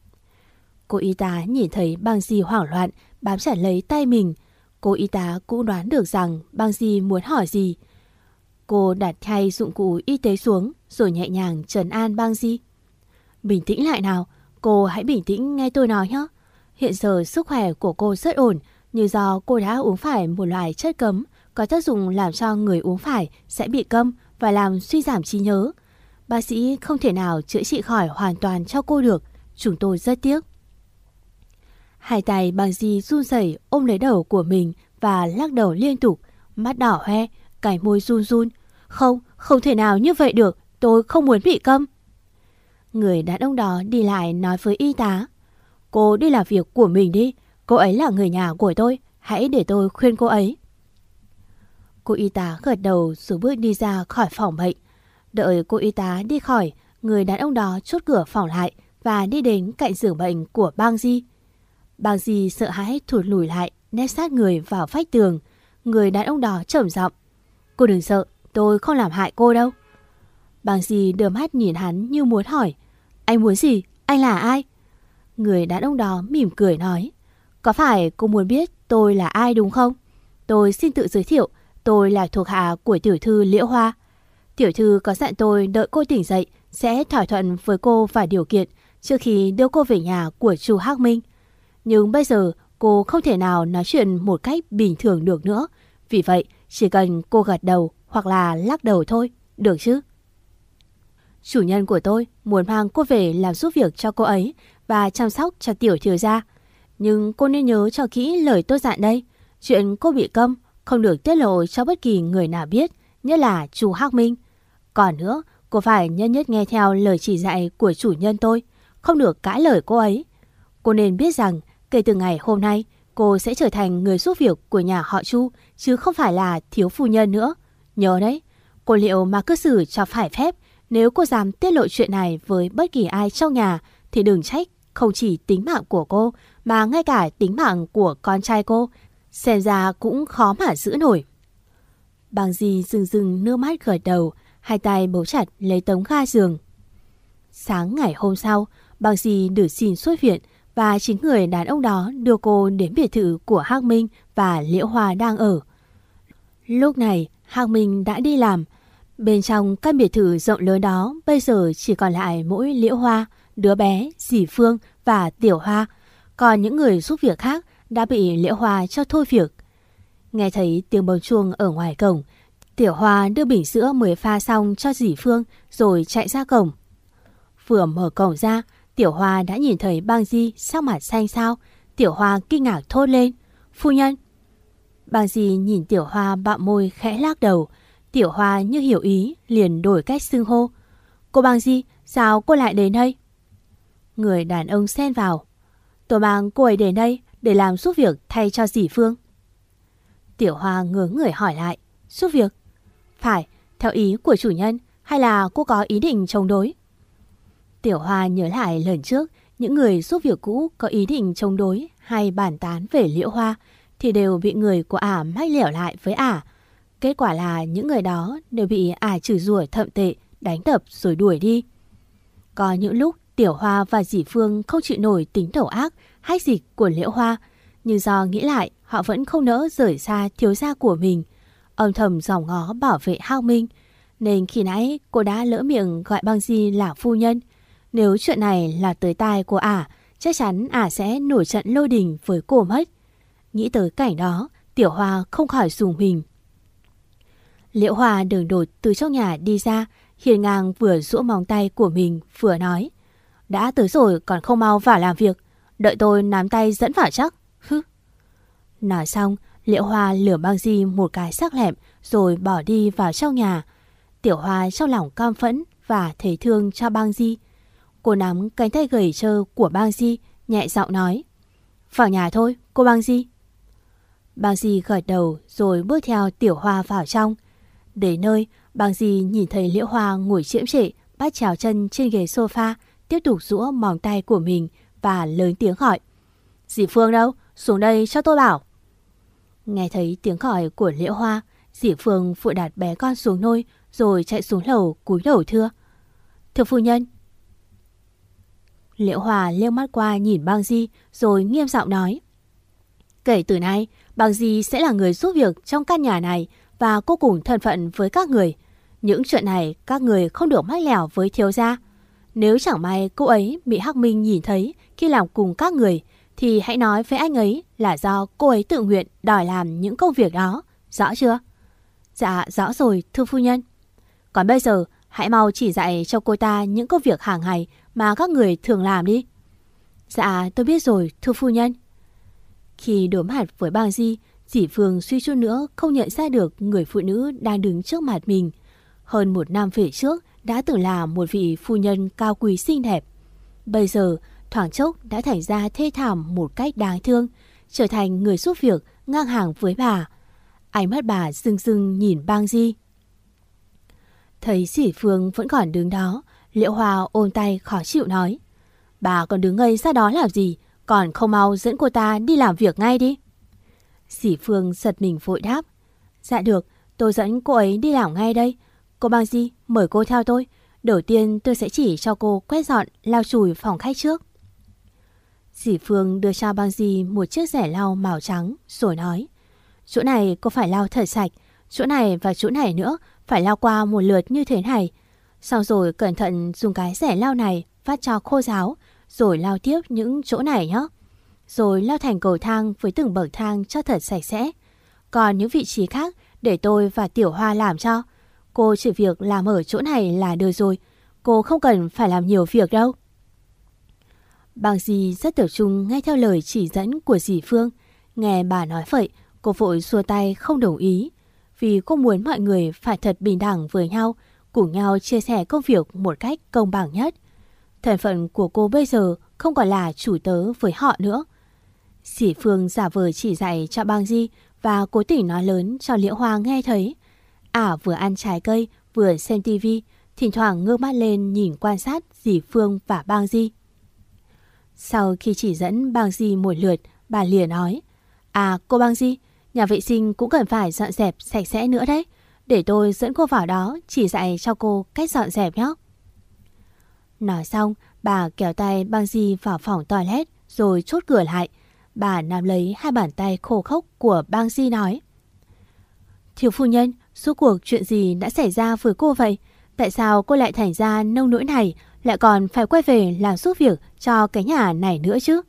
S2: Cô y tá nhìn thấy Băng Di hoảng loạn, bám chặt lấy tay mình. Cô y tá cũng đoán được rằng Băng Di muốn hỏi gì. Cô đặt khay dụng cụ y tế xuống rồi nhẹ nhàng trấn an Băng Di. Bình tĩnh lại nào, cô hãy bình tĩnh nghe tôi nói nhé. Hiện giờ sức khỏe của cô rất ổn, như do cô đã uống phải một loại chất cấm có tác dụng làm cho người uống phải sẽ bị câm và làm suy giảm trí nhớ. Bác sĩ không thể nào chữa trị khỏi hoàn toàn cho cô được, chúng tôi rất tiếc. Hai tay Băng Di run rẩy ôm lấy đầu của mình và lắc đầu liên tục, mắt đỏ hoe, cái môi run run. Không, không thể nào như vậy được, tôi không muốn bị câm. Người đàn ông đó đi lại nói với y tá. Cô đi làm việc của mình đi, cô ấy là người nhà của tôi, hãy để tôi khuyên cô ấy. Cô y tá gật đầu rồi bước đi ra khỏi phòng bệnh. Đợi cô y tá đi khỏi, người đàn ông đó chốt cửa phòng lại và đi đến cạnh giường bệnh của Băng Di. Băng Di sợ hãi thụt lùi lại, nép sát người vào vách tường. Người đàn ông đó trầm giọng. Cô đừng sợ, tôi không làm hại cô đâu. Băng Di đưa mắt nhìn hắn như muốn hỏi. Anh muốn gì? Anh là ai? Người đàn ông đó mỉm cười nói. Có phải cô muốn biết tôi là ai đúng không? Tôi xin tự giới thiệu, tôi là thuộc hạ của tiểu thư Liễu Hoa. Tiểu thư có dặn tôi đợi cô tỉnh dậy sẽ thỏa thuận với cô vài điều kiện trước khi đưa cô về nhà của Chu Hắc Minh. Nhưng bây giờ cô không thể nào nói chuyện một cách bình thường được nữa. Vì vậy chỉ cần cô gật đầu hoặc là lắc đầu thôi, được chứ? Chủ nhân của tôi muốn mang cô về làm giúp việc cho cô ấy và chăm sóc cho tiểu thiếu gia. Nhưng cô nên nhớ cho kỹ lời tôi dặn đây. Chuyện cô bị câm không được tiết lộ cho bất kỳ người nào biết, nhất là Chu Hắc Minh. Còn nữa, cô phải nhất nhất nghe theo lời chỉ dạy của chủ nhân tôi, không được cãi lời cô ấy. Cô nên biết rằng kể từ ngày hôm nay, cô sẽ trở thành người giúp việc của nhà họ Chu, chứ không phải là thiếu phu nhân nữa. Nhớ đấy, cô liệu mà cư xử cho phải phép. Nếu cô dám tiết lộ chuyện này với bất kỳ ai trong nhà, thì đừng trách không chỉ tính mạng của cô, mà ngay cả tính mạng của con trai cô, xem ra cũng khó mà giữ nổi. Băng Di rưng rưng nước mắt gật đầu, hai tay bấu chặt lấy tấm ga giường. Sáng ngày hôm sau, Băng Di được xin xuất viện và chính người đàn ông đó đưa cô đến biệt thự của Hắc Minh và Liễu Hoa đang ở. Lúc này, Hắc Minh đã đi làm. Bên trong căn biệt thự rộng lớn đó bây giờ chỉ còn lại mỗi Liễu Hoa, đứa bé, dì Phương và Tiểu Hoa. Còn những người giúp việc khác đã bị Liễu Hoa cho thôi việc. Nghe thấy tiếng bấm chuông ở ngoài cổng, Tiểu Hoa đưa bình sữa mới pha xong cho dì Phương rồi chạy ra cổng. Vừa mở cổng ra, Tiểu Hoa đã nhìn thấy Băng Di sắc mặt xanh xao. Tiểu Hoa kinh ngạc thốt lên. Phu nhân! Băng Di nhìn Tiểu Hoa bặm môi khẽ lắc đầu. Tiểu Hoa như hiểu ý liền đổi cách xưng hô. Cô Băng Di, sao cô lại đến đây? Người đàn ông xen vào. Tôi mang cô ấy đến đây để làm giúp việc thay cho dì Phương. Tiểu Hoa ngớ người hỏi lại. Giúp việc? Phải, theo ý của chủ nhân, hay là cô có ý định chống đối? Tiểu Hoa nhớ lại lần trước, những người giúp việc cũ có ý định chống đối hay bàn tán về Liễu Hoa thì đều bị người của ả mách lẻo lại với ả. Kết quả là những người đó đều bị ả chửi rủa thậm tệ, đánh đập rồi đuổi đi. Có những lúc Tiểu Hoa và dì Phương không chịu nổi tính độc ác, hách dịch của Liễu Hoa, nhưng do nghĩ lại họ vẫn không nỡ rời xa thiếu gia của mình, âm thầm dòm ngó bảo vệ Hắc Minh, nên khi nãy cô đã lỡ miệng gọi Băng Di là phu nhân. Nếu chuyện này là tới tai của ả, chắc chắn ả sẽ nổi trận lôi đình với cô mất. Nghĩ tới cảnh đó, Tiểu Hoa không khỏi rùng mình. Liễu Hoa đường đột từ trong nhà đi ra, hiên ngang vừa duỗi móng tay của mình vừa nói. Đã tới rồi còn không mau vào làm việc, đợi tôi nắm tay dẫn vào chắc. Hứ. Nói xong, Liễu Hoa lườm Băng Di một cái sắc lẹm rồi bỏ đi vào trong nhà. Tiểu Hoa trong lòng cam phẫn và thấy thương cho Băng Di. Cô nắm cánh tay gầy trơ của Băng Di, nhẹ giọng nói. Vào nhà thôi, cô Bang Di? Bang Di gật đầu rồi bước theo Tiểu Hoa vào trong. Đến nơi, Bang Di nhìn thấy Liễu Hoa ngồi chiễm trệ, bắt chéo chân trên ghế sofa, tiếp tục giũa móng tay của mình và lớn tiếng hỏi. Dì Phương đâu? Xuống đây cho tôi bảo. Nghe thấy tiếng gọi của Liễu Hoa, dì Phương vội đặt bé con xuống nôi rồi chạy xuống lầu cúi đầu thưa. Thưa phu nhân. Liễu Hoa liếc mắt qua nhìn Bang Di rồi nghiêm giọng nói. Kể từ nay, Bang Di sẽ là người giúp việc trong căn nhà này và cô cùng thân phận với các người. Những chuyện này các người không được mách lẻo với thiếu gia. Nếu chẳng may cô ấy bị Hắc Minh nhìn thấy khi làm cùng các người, thì hãy nói với anh ấy là do cô ấy tự nguyện đòi làm những công việc đó. Rõ chưa? Dạ, rõ rồi, thưa phu nhân. Còn bây giờ, hãy mau chỉ dạy cho cô ta những công việc hàng ngày mà các người thường làm đi. Dạ, tôi biết rồi, thưa phu nhân. Khi đối mặt với Bang Di, dì Phương suy chút nữa không nhận ra được người phụ nữ đang đứng trước mặt mình. Hơn một năm về trước đã từng là một vị phu nhân cao quý xinh đẹp. Bây giờ thoáng chốc đã thành ra thê thảm một cách đáng thương, trở thành người giúp việc ngang hàng với bà. Ánh mắt bà rưng rưng nhìn Bang Di. Thấy dì Phương vẫn còn đứng đó, Liễu Hoa ôm tay khó chịu nói. Bà còn đứng ngây ra đó làm gì? Còn không mau dẫn cô ta đi làm việc ngay đi. Dì Phương giật mình vội đáp. Dạ được, tôi dẫn cô ấy đi làm ngay đây. Cô Bang Di, mời cô theo tôi. Đầu tiên tôi sẽ chỉ cho cô quét dọn, lau chùi phòng khách trước. Dì Phương đưa cho Bang Di một chiếc rẻ lau màu trắng rồi nói. Chỗ này cô phải lau thật sạch. Chỗ này và chỗ này nữa phải lau qua một lượt như thế này. Sau rồi cẩn thận dùng cái rẻ lau này vắt cho khô ráo, rồi lau tiếp những chỗ này nhé. Rồi lau thành cầu thang với từng bậc thang cho thật sạch sẽ. Còn những vị trí khác để tôi và Tiểu Hoa làm cho. Cô chỉ việc làm ở chỗ này là được rồi. Cô không cần phải làm nhiều việc đâu. Bang Di rất tập trung nghe theo lời chỉ dẫn của dì Phương. Nghe bà nói vậy, cô vội xua tay không đồng ý. Vì cô muốn mọi người phải thật bình đẳng với nhau, cùng nhau chia sẻ công việc một cách công bằng nhất. Thân phận của cô bây giờ không còn là chủ tớ với họ nữa. Dì Phương giả vờ chỉ dạy cho Bang Di và cố tình nói lớn cho Liễu Hoa nghe thấy. Ả vừa ăn trái cây vừa xem tivi, thỉnh thoảng ngước mắt lên nhìn quan sát dì Phương và Bang Di. Sau khi chỉ dẫn Bang Di một lượt, bà liền nói. À cô Bang Di, nhà vệ sinh cũng cần phải dọn dẹp sạch sẽ nữa đấy. Để tôi dẫn cô vào đó chỉ dạy cho cô cách dọn dẹp nhé. Nói xong, bà kéo tay Bang Di vào phòng toilet rồi chốt cửa lại. Bà nắm lấy hai bàn tay khô khốc của Bang Di nói. Thiếu phu nhân, suốt cuộc chuyện gì đã xảy ra với cô vậy? Tại sao cô lại thành ra nông nỗi này, lại còn phải quay về làm giúp việc cho cái nhà này nữa chứ?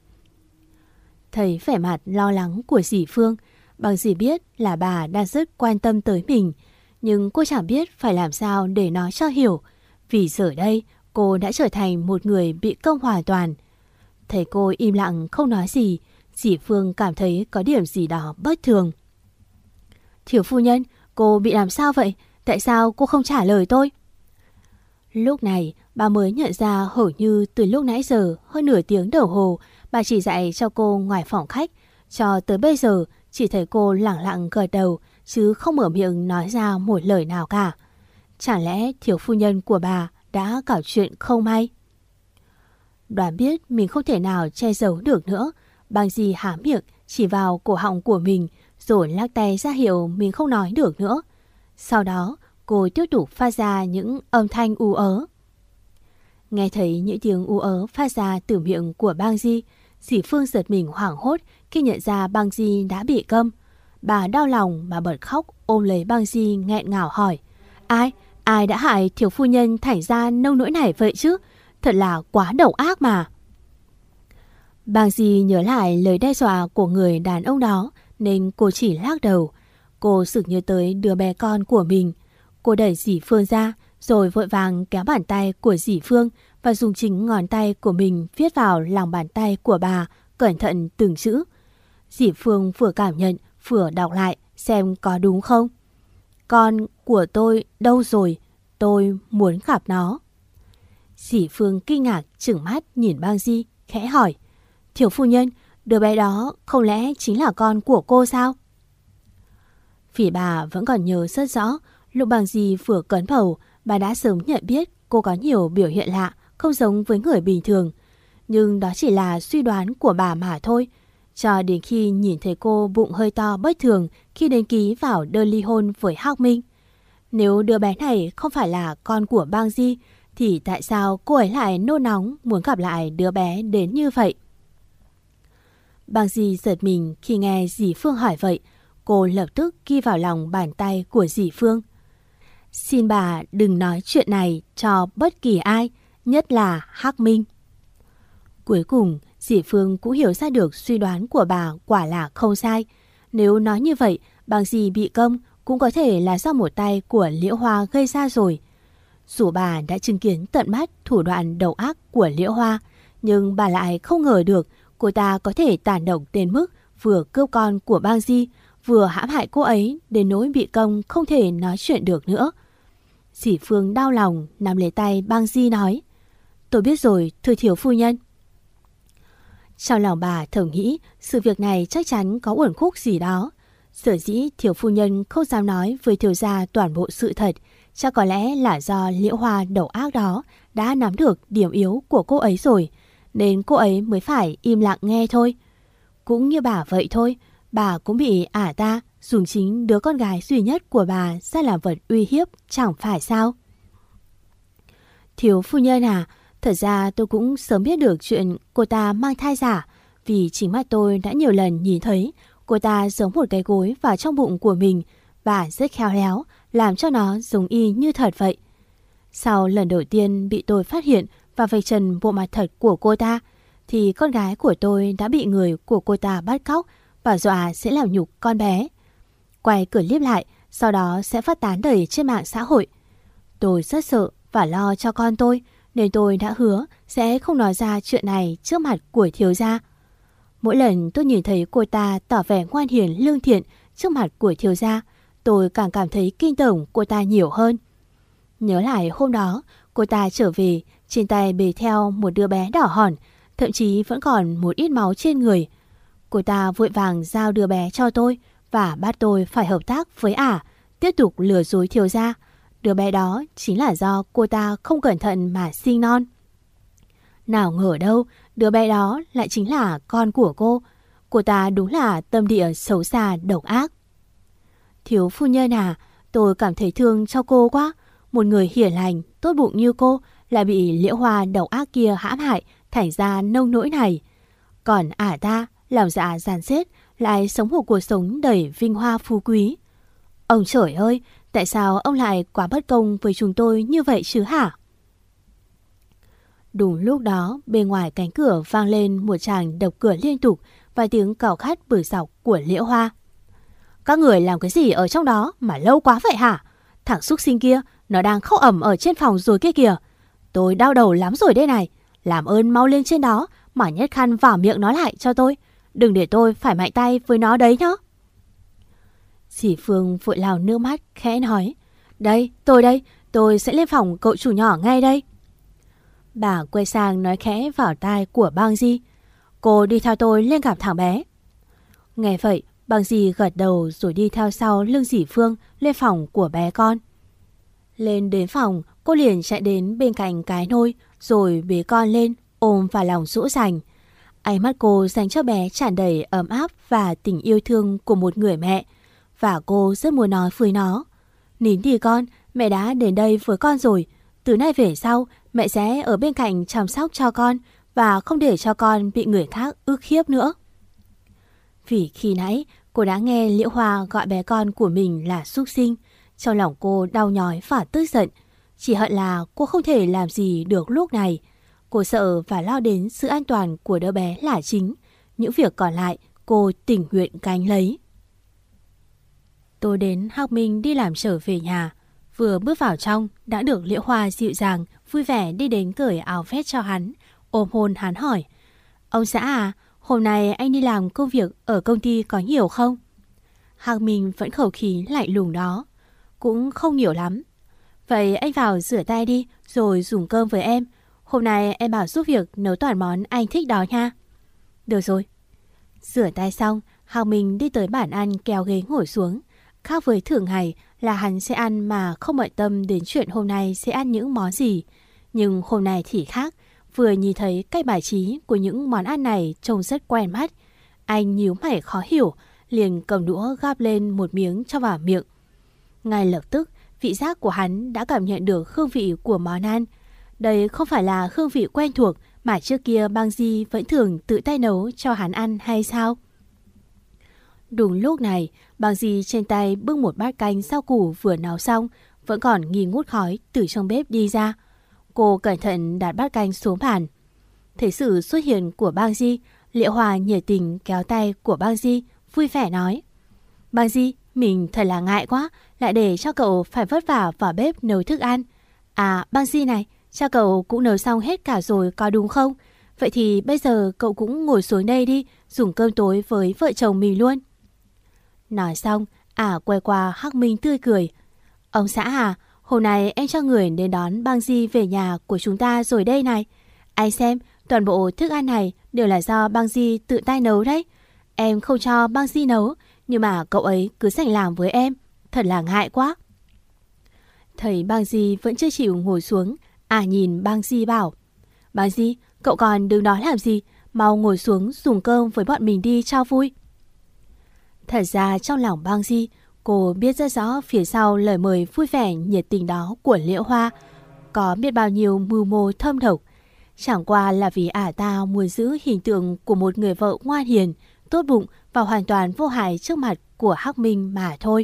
S2: Thấy vẻ mặt lo lắng của dì Phương, Bang Di biết là bà đang rất quan tâm tới mình. Nhưng cô chẳng biết phải làm sao để nói cho hiểu. Vì giờ đây cô đã trở thành một người bị công hoàn toàn. Thấy cô im lặng không nói gì, dì Phương cảm thấy có điểm gì đó bất thường. Thiếu phu nhân, cô bị làm sao vậy? Tại sao cô không trả lời tôi? Lúc này bà mới nhận ra hầu như từ lúc nãy giờ hơn nửa tiếng đồng hồ bà chỉ dạy cho cô ngoài phòng khách. Cho tới bây giờ chỉ thấy cô lẳng lặng gật đầu chứ không mở miệng nói ra một lời nào cả. Chẳng lẽ thiếu phu nhân của bà đã gặp chuyện không may? Đoán biết mình không thể nào che giấu được nữa, Bang Di há miệng chỉ vào cổ họng của mình rồi lắc tay ra hiệu mình không nói được nữa. Sau đó cô tiếp tục phát ra những âm thanh u ớ. Nghe thấy những tiếng u ớ phát ra từ miệng của Bang Di, dì Phương giật mình hoảng hốt khi nhận ra Bang Di đã bị câm. Bà đau lòng mà bật khóc ôm lấy Bang Di nghẹn ngào hỏi. Ai? Ai đã hại thiếu phu nhân thành ra nông nỗi này vậy chứ? Thật là quá độc ác mà. Bang Di nhớ lại lời đe dọa của người đàn ông đó nên cô chỉ lắc đầu. Cô sực nhớ tới đứa bé con của mình. Cô đẩy dì Phương ra rồi vội vàng kéo bàn tay của dì Phương và dùng chính ngón tay của mình viết vào lòng bàn tay của bà, cẩn thận từng chữ. Dì Phương vừa cảm nhận vừa đọc lại xem có đúng không. Con của tôi đâu rồi? Tôi muốn gặp nó. Dì Phương kinh ngạc trừng mắt nhìn Bang Di, khẽ hỏi. Thiếu phu nhân, Đứa bé đó không lẽ chính là con của cô sao? Phỉ bà vẫn còn nhớ rất rõ, lúc Bàng Di vừa cấn bầu, bà đã sớm nhận biết cô có nhiều biểu hiện lạ, không giống với người bình thường. Nhưng đó chỉ là suy đoán của bà mà thôi. Cho đến khi nhìn thấy cô bụng hơi to bất thường khi đến ký vào đơn ly hôn với Hắc Minh. Nếu đứa bé này không phải là con của Bàng Di, thì tại sao cô ấy lại nôn nóng muốn gặp lại đứa bé đến như vậy? Bàng Di giật mình khi nghe dì Phương hỏi vậy. Cô lập tức ghi vào lòng bàn tay của dì Phương. Xin bà đừng nói chuyện này cho bất kỳ ai, nhất là Hắc Minh. Cuối cùng, dì Phương cũng hiểu ra được suy đoán của bà quả là không sai. Nếu nói như vậy, Bàng Di bị công cũng có thể là do một tay của Liễu Hoa gây ra rồi. Dù bà đã chứng kiến tận mắt thủ đoạn độc ác của Liễu Hoa, nhưng bà lại không ngờ được cô ta có thể tàn độc đến mức vừa cướp con của Bàng Di, vừa hãm hại cô ấy đến nỗi bị công không thể nói chuyện được nữa. Dì Phương đau lòng nắm lấy tay Bàng Di nói: Tôi biết rồi, thưa thiếu phu nhân. Trong lòng bà thầm nghĩ sự việc này chắc chắn có uẩn khúc gì đó. Sở dĩ thiếu phu nhân không dám nói với thiếu gia toàn bộ sự thật, chắc có lẽ là do Liễu Hoa độc ác đó đã nắm được điểm yếu của cô ấy rồi, nên cô ấy mới phải im lặng nghe thôi. Cũng như bà vậy thôi, bà cũng bị ả ta dùng chính đứa con gái duy nhất của bà ra làm vật uy hiếp, chẳng phải sao? Thiếu phu nhân à, thật ra tôi cũng sớm biết được chuyện cô ta mang thai giả, vì chính mắt tôi đã nhiều lần nhìn thấy cô ta giấu một cái gối vào trong bụng của mình và rất khéo léo làm cho nó giống y như thật vậy. Sau lần đầu tiên bị tôi phát hiện và vạch trần bộ mặt thật của cô ta, thì con gái của tôi đã bị người của cô ta bắt cóc và dọa sẽ làm nhục con bé. Quay clip lại, sau đó sẽ phát tán đầy trên mạng xã hội. Tôi rất sợ và lo cho con tôi, nên tôi đã hứa sẽ không nói ra chuyện này trước mặt của thiếu gia. Mỗi lần tôi nhìn thấy cô ta tỏ vẻ ngoan hiền lương thiện trước mặt của thiếu gia, tôi càng cảm thấy kinh tởm cô ta nhiều hơn. Nhớ lại hôm đó, cô ta trở về, trên tay bề theo một đứa bé đỏ hòn, thậm chí vẫn còn một ít máu trên người. Cô ta vội vàng giao đứa bé cho tôi và bắt tôi phải hợp tác với ả, tiếp tục lừa dối thiếu gia. Đứa bé đó chính là do cô ta không cẩn thận mà sinh non. Nào ngờ đâu, đứa bé đó lại chính là con của cô. Cô ta đúng là tâm địa xấu xa độc ác. Thiếu phu nhân à, tôi cảm thấy thương cho cô quá. Một người hiền lành, tốt bụng như cô lại bị Liễu Hoa độc ác kia hãm hại thành ra nông nỗi này. Còn ả ta, lòng dạ giàn xết, lại sống một cuộc sống đầy vinh hoa phú quý. Ông trời ơi, tại sao ông lại quá bất công với chúng tôi như vậy chứ hả? Đúng lúc đó, bên ngoài cánh cửa vang lên một tràng đập cửa liên tục và tiếng cào khát bử sọc của Liễu Hoa. Các người làm cái gì ở trong đó mà lâu quá vậy hả? Thằng súc sinh kia, nó đang khóc ẩm ở trên phòng rồi kia kìa. Tôi đau đầu lắm rồi đây này. Làm ơn mau lên trên đó mà nhét khăn vào miệng nó lại cho tôi. Đừng để tôi phải mạnh tay với nó đấy nhá. Dì Phương vội lau nước mắt khẽ nói: Đây, tôi đây, tôi sẽ lên phòng cậu chủ nhỏ ngay đây. Bà quay sang nói khẽ vào tai của Bàng Di: Cô đi theo tôi lên gặp thằng bé. Nghe vậy, Bàng Di gật đầu rồi đi theo sau lưng dì Phương lên phòng của bé con. Lên đến phòng, cô liền chạy đến bên cạnh cái nôi rồi bế con lên ôm vào lòng dỗ dành. Ánh mắt cô dành cho bé tràn đầy ấm áp và tình yêu thương của một người mẹ. Và cô rất muốn nói với nó: Nín đi con, mẹ đã đến đây với con rồi. Từ nay về sau, mẹ sẽ ở bên cạnh chăm sóc cho con và không để cho con bị người khác ức hiếp nữa. Vì khi nãy cô đã nghe Liễu Hoa gọi bé con của mình là súc sinh, trong lòng cô đau nhói và tức giận. Chỉ hận là cô không thể làm gì được lúc này. Cô sợ và lo đến sự an toàn của đứa bé là chính. Những việc còn lại cô tình nguyện gánh lấy. Tôi đến Hắc Minh đi làm trở về nhà. Vừa bước vào trong đã được Liễu Hoa dịu dàng, vui vẻ đi đến cởi áo vest cho hắn, ôm hôn hắn hỏi: Ông xã à, hôm nay anh đi làm công việc ở công ty có nhiều không? Hắc Minh vẫn khẩu khí lạnh lùng đó: Cũng không nhiều lắm. Vậy anh vào rửa tay đi rồi dùng cơm với em. Hôm nay em bảo giúp việc nấu toàn món anh thích đó nha. Được rồi. Rửa tay xong, Hạc Minh đi tới bàn ăn kéo ghế ngồi xuống. Khác với thường ngày là hắn sẽ ăn mà không bận tâm đến chuyện hôm nay sẽ ăn những món gì. Nhưng hôm nay thì khác, vừa nhìn thấy cách bài trí của những món ăn này trông rất quen mắt. Anh nhíu mày khó hiểu, liền cầm đũa gắp lên một miếng cho vào miệng. Ngay lập tức, vị giác của hắn đã cảm nhận được hương vị của món ăn. Đây không phải là hương vị quen thuộc mà trước kia Bang Di vẫn thường tự tay nấu cho hắn ăn hay sao? Đúng lúc này, Bang Di trên tay bưng một bát canh rau củ vừa nấu xong, vẫn còn nghi ngút khói từ trong bếp đi ra. Cô cẩn thận đặt bát canh xuống bàn. Thấy sự xuất hiện của Bang Di, Liễu Hoa nhiệt tình kéo tay của Bang Di, vui vẻ nói: Bang Di, mình thật là ngại quá, lại để cho cậu phải vất vả vào bếp nấu thức ăn. À, Bang Di này, cha cậu cũng nấu xong hết cả rồi có đúng không? Vậy thì bây giờ cậu cũng ngồi xuống đây đi, dùng cơm tối với vợ chồng mình luôn. Nói xong, ả quay qua Hắc Minh tươi cười. Ông xã à, hôm nay em cho người đến đón Bang Di về nhà của chúng ta rồi đây này. Anh xem, toàn bộ thức ăn này đều là do Bang Di tự tay nấu đấy. Em không cho Bang Di nấu, nhưng mà cậu ấy cứ sành làm với em, thật là ngại quá. Thấy Bang Di vẫn chưa chịu ngồi xuống, ả nhìn Bang Di bảo: Bang Di, cậu còn đứng đó làm gì, mau ngồi xuống dùng cơm với bọn mình đi cho vui. Thật ra trong lòng Bang Di, cô biết rất rõ phía sau lời mời vui vẻ nhiệt tình đó của Liễu Hoa có biết bao nhiêu mưu mô thâm độc. Chẳng qua là vì ả ta muốn giữ hình tượng của một người vợ ngoan hiền, tốt bụng và hoàn toàn vô hại trước mặt của Hắc Minh mà thôi.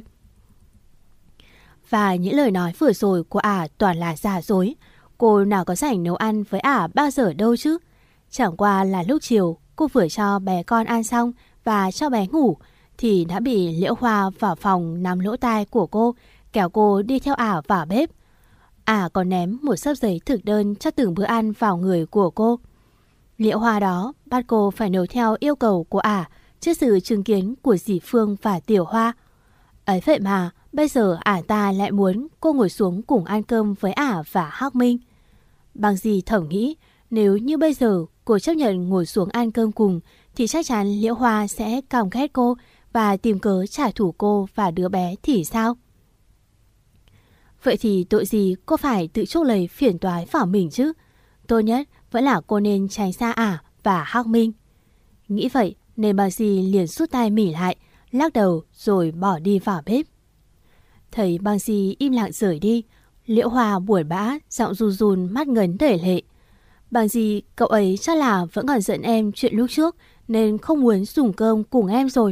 S2: Và những lời nói vừa rồi của ả toàn là giả dối. Cô nào có rảnh nấu ăn với ả bao giờ đâu chứ. Chẳng qua là lúc chiều cô vừa cho bé con ăn xong và cho bé ngủ thì đã bị Liễu Hoa vào phòng nắm lỗ tai của cô, kéo cô đi theo ả vào bếp. Ả còn ném một xấp giấy thực đơn cho từng bữa ăn vào người của cô. Liễu Hoa đó bắt cô phải nấu theo yêu cầu của ả trước sự chứng kiến của dì Phương và Tiểu Hoa. Ấy vậy mà bây giờ ả ta lại muốn cô ngồi xuống cùng ăn cơm với ả và Hắc Minh. Bang Di thầm nghĩ, nếu như bây giờ cô chấp nhận ngồi xuống ăn cơm cùng thì chắc chắn Liễu Hoa sẽ căm ghét cô và tìm cớ trả thù cô và đứa bé thì sao? Vậy thì tội gì cô phải tự chuốc lấy phiền toái vào mình chứ? Tốt nhất vẫn là cô nên tránh xa ả và Hắc Minh. Nghĩ vậy nên Bang Di liền rút tay mỉ lại, lắc đầu rồi bỏ đi vào bếp. Thấy Bang Di im lặng rời đi, Liễu Hoa buồn bã, giọng run run, mắt ngấn đầy lệ. Bang Di, cậu ấy chắc là vẫn còn giận em chuyện lúc trước nên không muốn dùng cơm cùng em rồi.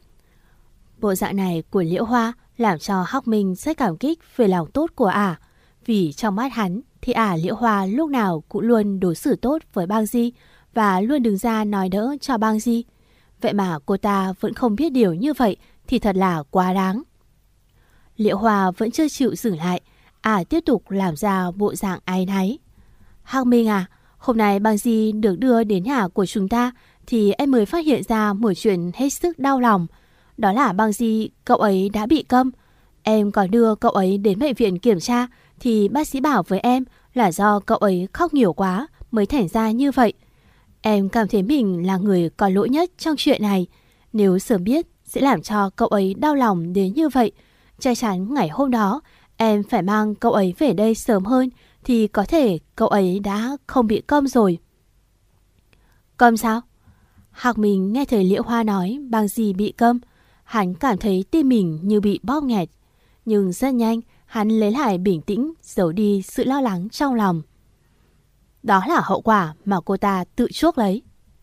S2: Bộ dạng này của Liễu Hoa làm cho Hắc Minh rất cảm kích về lòng tốt của ả. Vì trong mắt hắn thì ả Liễu Hoa lúc nào cũng luôn đối xử tốt với Bang Di và luôn đứng ra nói đỡ cho Bang Di. Vậy mà cô ta vẫn không biết điều như vậy thì thật là quá đáng. Liễu Hoa vẫn chưa chịu dừng lại, ả tiếp tục làm ra bộ dạng áy náy. Hắc Minh à, hôm nay Bang Di được đưa đến nhà của chúng ta thì em mới phát hiện ra một chuyện hết sức đau lòng. Đó là Bang Di, cậu ấy đã bị câm. Em còn đưa cậu ấy đến bệnh viện kiểm tra thì bác sĩ bảo với em là do cậu ấy khóc nhiều quá mới thành ra như vậy. Em cảm thấy mình là người có lỗi nhất trong chuyện này. Nếu sớm biết sẽ làm cho cậu ấy đau lòng đến như vậy, chắc chắn ngày hôm đó em phải mang cậu ấy về đây sớm hơn thì có thể cậu ấy đã không bị câm rồi. Câm sao? Hạc Minh nghe thấy Liễu Hoa nói Bang Di bị câm, hắn cảm thấy tim mình như bị bóp nghẹt. Nhưng rất nhanh hắn lấy lại bình tĩnh, giấu đi sự lo lắng trong lòng. Đó là hậu quả mà cô ta tự chuốc lấy.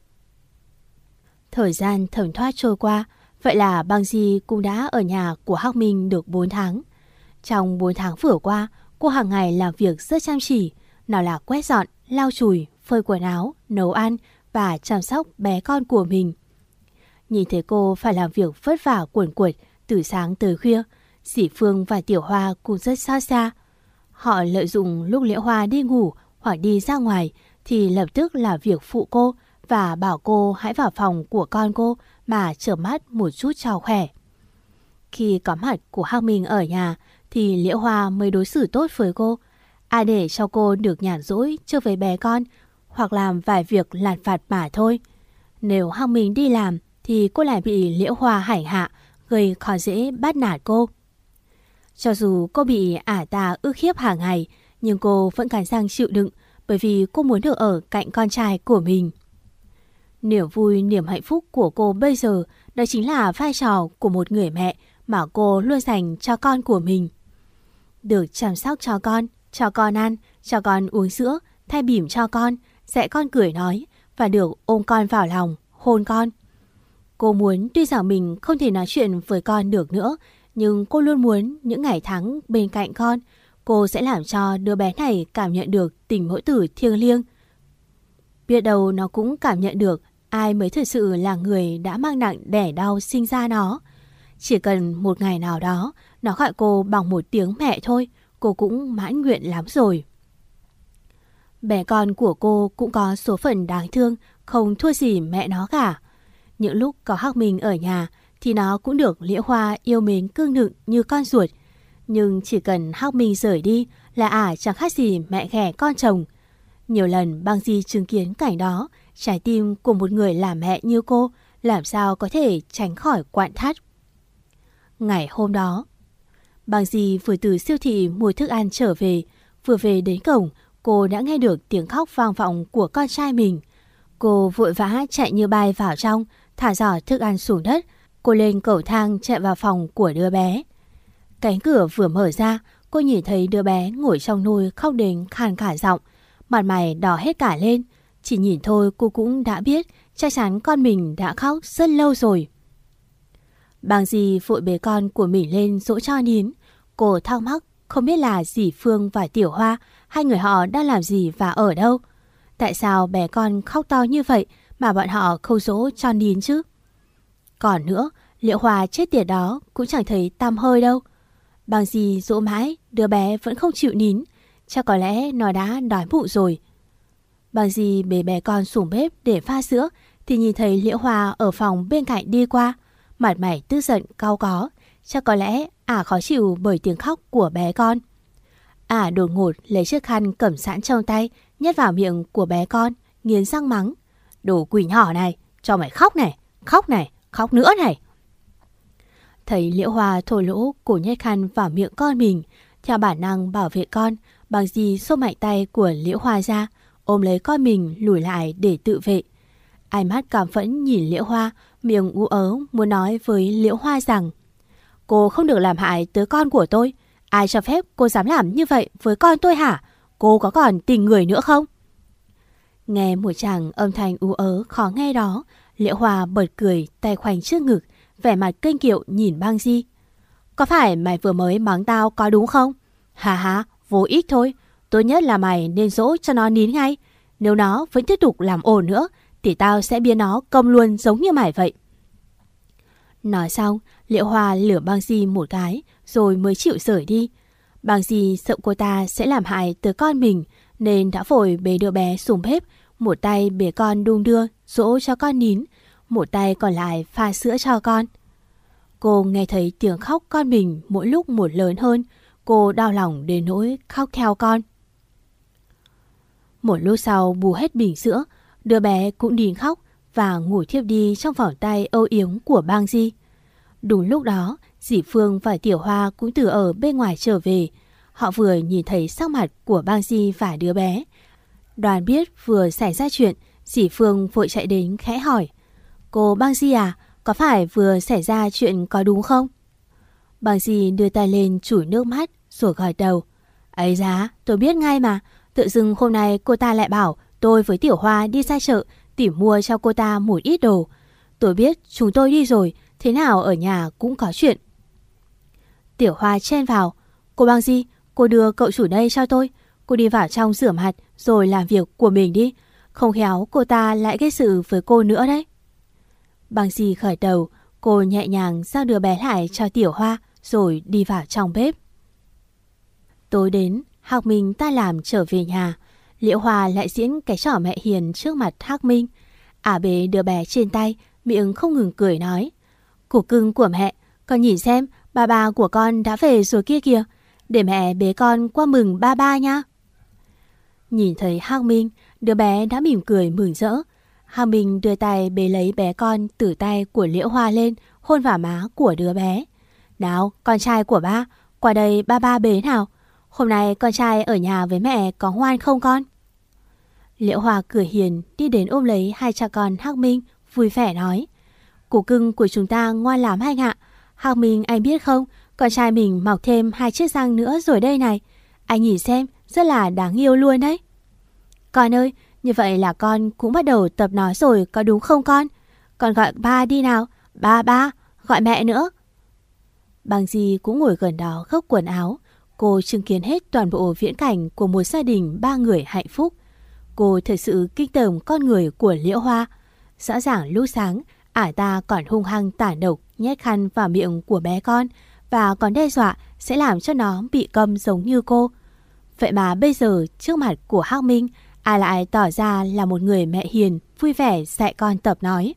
S2: Thời gian thấm thoát trôi qua, vậy là Bang Di cũng đã ở nhà của Hắc Minh được bốn tháng. Trong bốn tháng vừa qua, cô hàng ngày làm việc rất chăm chỉ, nào là quét dọn, lau chùi, phơi quần áo, nấu ăn và chăm sóc bé con của mình. Nhìn thấy cô phải làm việc vất vả quần quật từ sáng tới khuya, dì Phương và Tiểu Hoa cũng rất xót xa. Họ lợi dụng lúc Liễu Hoa đi ngủ hoặc đi ra ngoài thì lập tức là việc phụ cô và bảo cô hãy vào phòng của con cô mà chợp mắt một chút cho khỏe. Khi có mặt của Hắc Minh ở nhà thì Liễu Hoa mới đối xử tốt với cô. Ai để cho cô được nhàn rỗi chơi với bé con hoặc làm vài việc lặt vặt mà thôi. Nếu Hắc Minh đi làm thì cô lại bị Liễu Hoa hành hạ, gây khó dễ bắt nạt cô. Cho dù cô bị ả ta ức hiếp hàng ngày, nhưng cô vẫn cắn răng chịu đựng, bởi vì cô muốn được ở cạnh con trai của mình. Niềm vui, niềm hạnh phúc của cô bây giờ đó chính là vai trò của một người mẹ mà cô luôn dành cho con của mình. Được chăm sóc cho con, cho con ăn, cho con uống sữa, thay bỉm cho con, dạy con cười nói và được ôm con vào lòng, hôn con. Cô muốn tuy rằng mình không thể nói chuyện với con được nữa, nhưng cô luôn muốn những ngày tháng bên cạnh con, cô sẽ làm cho đứa bé này cảm nhận được tình mẫu tử thiêng liêng. Biết đâu nó cũng cảm nhận được ai mới thực sự là người đã mang nặng đẻ đau sinh ra nó. Chỉ cần một ngày nào đó nó gọi cô bằng một tiếng mẹ thôi, cô cũng mãn nguyện lắm rồi. Bé con của cô cũng có số phận đáng thương, không thua gì mẹ nó cả. Những lúc có Hắc Minh ở nhà thì nó cũng được Liễu Hoa yêu mến cưng nựng như con ruột. Nhưng chỉ cần Hắc Minh rời đi là ả chẳng khác gì mẹ ghẻ con chồng. Nhiều lần Băng Di chứng kiến cảnh đó, trái tim của một người làm mẹ như cô làm sao có thể tránh khỏi quặn thắt. Ngày hôm đó, Băng Di vừa từ siêu thị mua thức ăn trở về. Vừa về đến cổng, cô đã nghe được tiếng khóc vang vọng của con trai mình. Cô vội vã chạy như bay vào trong, thả giỏ thức ăn xuống đất. Cô lên cầu thang chạy vào phòng của đứa bé. Cánh cửa vừa mở ra, cô nhìn thấy đứa bé ngồi trong nôi khóc đến khan cả giọng, mặt mày đỏ hết cả lên. Chỉ nhìn thôi cô cũng đã biết chắc chắn con mình đã khóc rất lâu rồi. Băng Di vội bế con của mình lên dỗ cho nín. Cô thắc mắc không biết là dì Phương và Tiểu Hoa, hai người họ đang làm gì và ở đâu. Tại sao bé con khóc to như vậy mà bọn họ không dỗ cho nín chứ? Còn nữa, Liễu Hoa chết tiệt đó cũng chẳng thấy tăm hơi đâu. Băng Di dỗ mãi, đứa bé vẫn không chịu nín. Chắc có lẽ nó đã đói bụng rồi. Băng Di bế bé con xuống bếp để pha sữa thì nhìn thấy Liễu Hoa ở phòng bên cạnh đi qua. Mặt mày tức giận cau có. Chắc có lẽ ả khó chịu bởi tiếng khóc của bé con. Ả đột ngột lấy chiếc khăn cầm sẵn trong tay, nhét vào miệng của bé con, nghiến răng mắng: Đồ quỷ nhỏ này, cho mày khóc này, khóc này, khóc nữa này. Thấy Liễu Hoa thổ lỗ, cô nhét khăn vào miệng con mình. Theo bản năng bảo vệ con, Băng Di xô mạnh tay của Liễu Hoa ra, ôm lấy con mình lùi lại để tự vệ. Ánh mắt cảm phẫn nhìn Liễu Hoa, miệng ú ớ muốn nói với Liễu Hoa rằng: Cô không được làm hại tới con của tôi. Ai cho phép cô dám làm như vậy với con tôi hả? Cô có còn tình người nữa không? Nghe một chàng âm thanh ú ớ khó nghe đó, Liễu Hoa bật cười, tay khoanh trước ngực, vẻ mặt kênh kiệu nhìn Băng Di. Có phải mày vừa mới mắng tao có đúng không? Hà hà, vô ích thôi. Tốt nhất là mày nên dỗ cho nó nín ngay. Nếu nó vẫn tiếp tục làm ồn nữa thì tao sẽ biến nó câm luôn giống như mày vậy. Nói xong, Liễu Hoa lửa Băng Di một cái rồi mới chịu rời đi. Băng Di sợ cô ta sẽ làm hại tới con mình nên đã vội bế đứa bé xuống bếp, một tay bế con đung đưa dỗ cho con nín, một tay còn lại pha sữa cho con. Cô nghe thấy tiếng khóc con mình mỗi lúc một lớn hơn, cô đau lòng đến nỗi khóc theo con. Một lúc sau bù hết bình sữa, đứa bé cũng nín khóc và ngủ thiếp đi trong vòng tay âu yếm của Băng Di. Đúng lúc đó, dì Phương và Tiểu Hoa cũng từ ở bên ngoài trở về. Họ vừa nhìn thấy sắc mặt của Băng Di và đứa bé. Đoán biết vừa xảy ra chuyện, dì Phương vội chạy đến khẽ hỏi: Cô Băng Di à, có phải vừa xảy ra chuyện có đúng không? Băng Di đưa tay lên chùi nước mắt rồi gật đầu: Ấy giá, tôi biết ngay mà. Tự dưng hôm nay cô ta lại bảo tôi với Tiểu Hoa đi ra chợ tìm mua cho cô ta một ít đồ. Tôi biết chúng tôi đi rồi, thế nào ở nhà cũng có chuyện. Tiểu Hoa chen vào: Cô Băng Di, cô đưa cậu chủ đây cho tôi. Cô đi vào trong rửa mặt rồi làm việc của mình đi. Không khéo cô ta lại gây sự với cô nữa đấy. Băng Di khởi đầu, cô nhẹ nhàng giao đứa bé lại cho Tiểu Hoa rồi đi vào trong bếp. Tối đến, Hắc Minh ta làm trở về nhà. Liễu Hoa lại diễn cái trò mẹ hiền trước mặt Hắc Minh. Ả bế đứa bé trên tay, miệng không ngừng cười nói: Củ cưng của mẹ, con nhìn xem, ba ba của con đã về rồi kia kìa. Để mẹ bế con qua mừng ba ba nha. Nhìn thấy Hắc Minh, đứa bé đã mỉm cười mừng rỡ. Hạc Minh đưa tay bế lấy bé con từ tay của Liễu Hoa lên, hôn vào má của đứa bé. Nào, con trai của ba, qua đây ba ba bế nào. Hôm nay con trai ở nhà với mẹ có ngoan không con? Liễu Hoa cười hiền đi đến ôm lấy hai cha con Hạc Minh, vui vẻ nói. Củ cưng của chúng ta ngoan lắm anh ạ. Hạc Minh, anh biết không, con trai mình mọc thêm hai chiếc răng nữa rồi đây này. Anh nhìn xem, rất là đáng yêu luôn đấy. Con ơi, như vậy là con cũng bắt đầu tập nói rồi có đúng không con? Con gọi ba đi nào. Ba ba, gọi mẹ nữa. Bang Di cũng ngồi gần đó gấp quần áo. Cô chứng kiến hết toàn bộ viễn cảnh của một gia đình ba người hạnh phúc. Cô thật sự kinh tởm con người của Liễu Hoa. Rõ ràng lúc sáng, ả ta còn hung hăng tả độc nhét khăn vào miệng của bé con và còn đe dọa sẽ làm cho nó bị câm giống như cô. Vậy mà bây giờ trước mặt của Hạc Minh, ả lại tỏ ra là một người mẹ hiền, vui vẻ dạy con tập nói.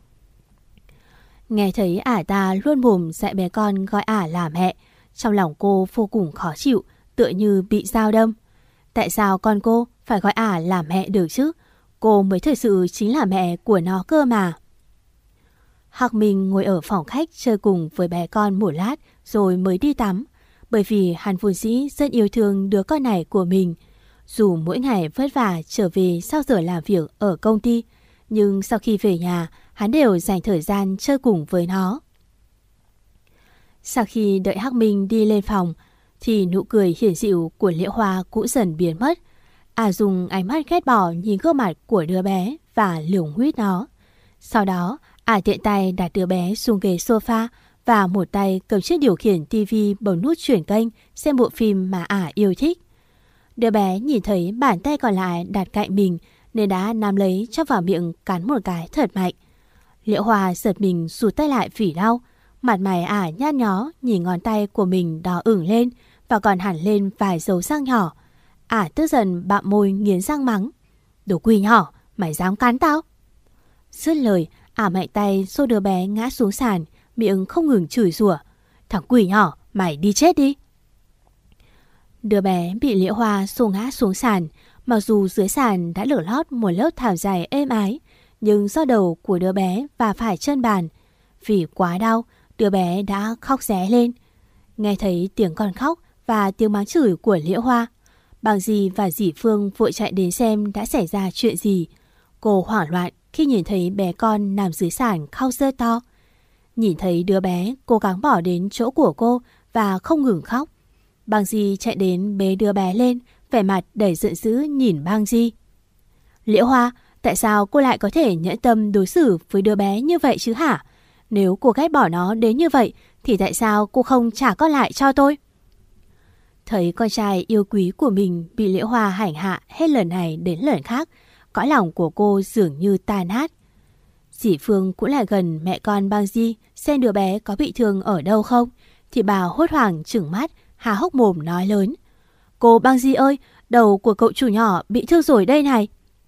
S2: Nghe thấy ả ta luôn mồm dạy bé con gọi ả là mẹ, trong lòng cô vô cùng khó chịu, tựa như bị dao đâm. Tại sao con cô phải gọi ả là mẹ được chứ? Cô mới thực sự chính là mẹ của nó cơ mà. Hạc Minh ngồi ở phòng khách chơi cùng với bé con một lát rồi mới đi tắm. Bởi vì hắn vốn dĩ rất yêu thương đứa con này của mình. Dù mỗi ngày vất vả trở về sau giờ làm việc ở công ty, nhưng sau khi về nhà, hắn đều dành thời gian chơi cùng với nó. Sau khi đợi Hạc Minh đi lên phòng, thì nụ cười hiền dịu của Liễu Hoa cũng dần biến mất. Ả dùng ánh mắt ghét bỏ nhìn gương mặt của đứa bé và lườm huýt nó. Sau đó, Ả tiện tay đặt đứa bé xuống ghế sofa và một tay cầm chiếc điều khiển tivi bấm nút chuyển kênh xem bộ phim mà Ả yêu thích. Đứa bé nhìn thấy bàn tay còn lại đặt cạnh mình nên đã nắm lấy cho vào miệng cắn một cái thật mạnh. Liễu Hoa giật mình rụt tay lại vì đau. Mặt mày Ả nhát nhó nhìn ngón tay của mình đỏ ửng lên và còn hẳn lên vài dấu răng nhỏ. Ả tức giận bặm môi nghiến răng mắng. Đồ quỷ nhỏ, mày dám cắn tao? Dứt lời, Ả mạnh tay xô đứa bé ngã xuống sàn, miệng không ngừng chửi rủa. Thằng quỷ nhỏ, mày đi chết đi. Đứa bé bị Liễu Hoa xô ngã xuống sàn. Mặc dù dưới sàn đã lở lót một lớp thảm dày êm ái, nhưng do đầu của đứa bé và phải chân bàn, vì quá đau, đứa bé đã khóc ré lên. Nghe thấy tiếng con khóc và tiếng mắng chửi của Liễu Hoa, Bang Di và dì Phương vội chạy đến xem đã xảy ra chuyện gì. Cô hoảng loạn khi nhìn thấy bé con nằm dưới sàn khóc rơi to. Nhìn thấy đứa bé cố gắng bỏ đến chỗ của cô và không ngừng khóc, Bang Di chạy đến bế đứa bé lên, vẻ mặt đầy giận dữ nhìn Bang Di. Liễu Hoa, tại sao cô lại có thể nhẫn tâm đối xử với đứa bé như vậy chứ hả? Nếu cô ghét bỏ nó đến như vậy thì tại sao cô không trả con lại cho tôi? Thấy con trai yêu quý của mình bị Liễu Hoa hành hạ hết lần này đến lần khác, cõi lòng của cô dường như tan nát. Dì Phương cũng lại gần mẹ con Bang Di xem đứa bé có bị thương ở đâu không, thì bà hốt hoảng trừng mắt, há hốc mồm nói lớn. Cô Bang Di ơi, đầu của cậu chủ nhỏ bị thương rồi đây này.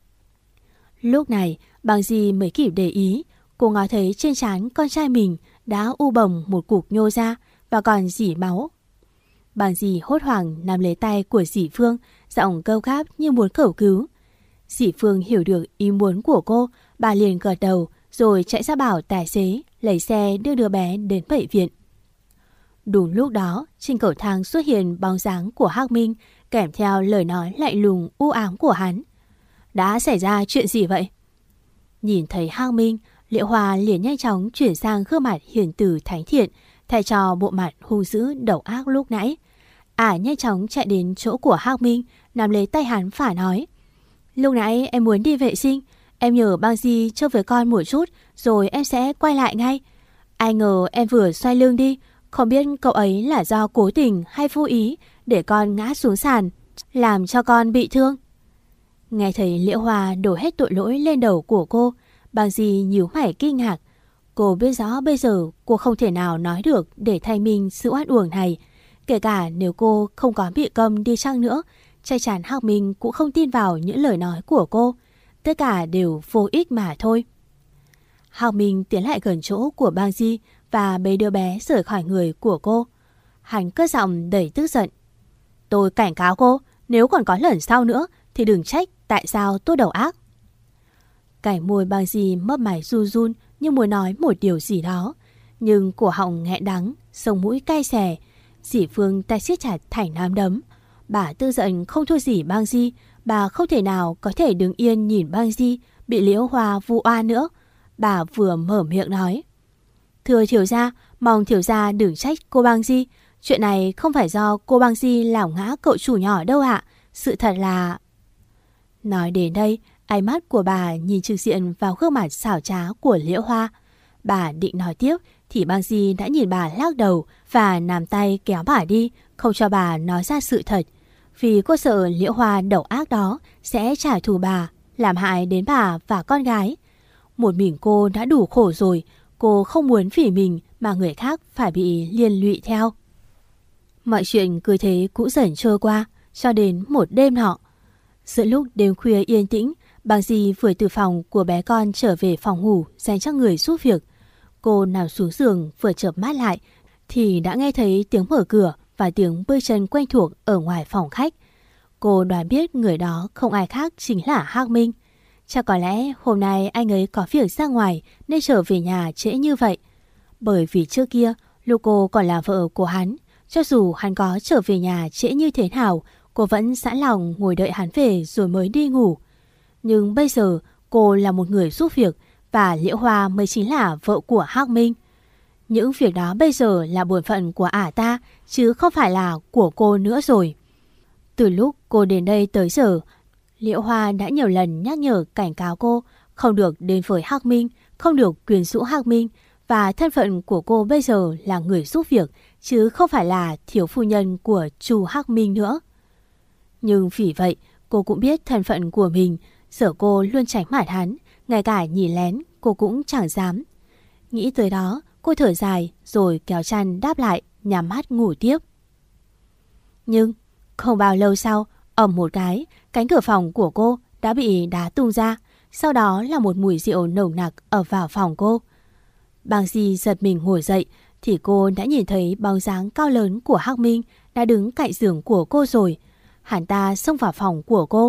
S2: Lúc này, Bang Di mới kịp để ý, cô ngó thấy trên trán con trai mình đã u bầm một cục nhô ra và còn rỉ máu. Bang Di hốt hoảng nắm lấy tay của dì Phương, giọng gâu gáp như muốn cầu cứu. Dì Phương hiểu được ý muốn của cô, bà liền gật đầu rồi chạy ra bảo tài xế lấy xe đưa đứa bé đến bệnh viện. Đúng lúc đó, trên cầu thang xuất hiện bóng dáng của Hạc Minh kèm theo lời nói lạnh lùng u ám của hắn. Đã xảy ra chuyện gì vậy? Nhìn thấy Hạc Minh, Liễu Hoa liền nhanh chóng chuyển sang gương mặt hiền từ thánh thiện, thay cho bộ mặt hung dữ độc ác lúc nãy. Ả nhanh chóng chạy đến chỗ của Hạc Minh, nắm lấy tay hắn phả nói. Lúc nãy em muốn đi vệ sinh, em nhờ Bang Di chơi với con một chút rồi em sẽ quay lại ngay. Ai ngờ em vừa xoay lưng đi, không biết cậu ấy là do cố tình hay vô ý để con ngã xuống sàn, làm cho con bị thương. Nghe thấy Liễu Hoa đổ hết tội lỗi lên đầu của cô, Bang Di nhíu mày kinh ngạc. Cô biết rõ bây giờ cô không thể nào nói được để thay mình sự oan uổng này. Kể cả nếu cô không có bị câm đi chăng nữa, chắc chắn Hạc Minh cũng không tin vào những lời nói của cô. Tất cả đều vô ích mà thôi. Hạc Minh tiến lại gần chỗ của Bang Di và bế đứa bé rời khỏi người của cô. Hắn cất giọng đầy tức giận. Tôi cảnh cáo cô, nếu còn có lần sau nữa thì đừng trách tại sao tôi đầu ác. Cảnh môi Bang Di mấp máy run run như muốn nói một điều gì đó, nhưng cổ họng nghẹn đắng, sống mũi cay xè. Dì Phương tay siết chặt thành nắm đấm. Bà tức giận không thua gì Bang Di. Bà không thể nào có thể đứng yên nhìn Bang Di bị Liễu Hoa vu oan nữa. Bà vừa mở miệng nói: "Thưa thiếu gia, mong thiếu gia đừng trách cô Bang Di. Chuyện này không phải do cô Bang Di làm ngã cậu chủ nhỏ đâu ạ. Sự thật là..." Nói đến đây, ánh mắt của bà nhìn trực diện vào gương mặt xảo trá của Liễu Hoa. Bà định nói tiếp thì Bang Di đã nhìn bà lắc đầu và nắm tay kéo bà đi, không cho bà nói ra sự thật. Vì cô sợ Liễu Hoa độc ác đó sẽ trả thù bà, làm hại đến bà và con gái. Một mình cô đã đủ khổ rồi, cô không muốn vì mình mà người khác phải bị liên lụy theo. Mọi chuyện cứ thế cũng dần trôi qua, cho đến một đêm nọ. Giữa lúc đêm khuya yên tĩnh, Bang Di vừa từ phòng của bé con trở về phòng ngủ dành cho người giúp việc. Cô nằm xuống giường vừa chợp mắt lại thì đã nghe thấy tiếng mở cửa và tiếng bước chân quen thuộc ở ngoài phòng khách. Cô đoán biết người đó không ai khác chính là Hắc Minh. Chắc có lẽ hôm nay anh ấy có việc ra ngoài nên trở về nhà trễ như vậy. Bởi vì trước kia, lúc cô còn là vợ của hắn, cho dù hắn có trở về nhà trễ như thế nào, cô vẫn sẵn lòng ngồi đợi hắn về rồi mới đi ngủ. Nhưng bây giờ cô là một người giúp việc và Liễu Hoa mới chính là vợ của Hắc Minh. Những việc đó bây giờ là bổn phận của ả ta chứ không phải là của cô nữa rồi. Từ lúc cô đến đây tới giờ, Liễu Hoa đã nhiều lần nhắc nhở cảnh cáo cô không được đến với Hắc Minh, không được quyến rũ Hắc Minh, và thân phận của cô bây giờ là người giúp việc chứ không phải là thiếu phu nhân của Chu Hắc Minh nữa. Nhưng vì vậy cô cũng biết thân phận của mình, giờ cô luôn tránh mặt hắn, ngay cả nhìn lén cô cũng chẳng dám. Nghĩ tới đó, cô thở dài rồi kéo chăn đáp lại, nhắm mắt ngủ tiếp. Nhưng không bao lâu sau, ầm một cái, cánh cửa phòng của cô đã bị đá tung ra. Sau đó là một mùi rượu nồng nặc ập vào phòng cô. Bang Di giật mình ngồi dậy thì cô đã nhìn thấy bóng dáng cao lớn của Hắc Minh đã đứng cạnh giường của cô rồi. Hắn ta xông vào phòng của cô.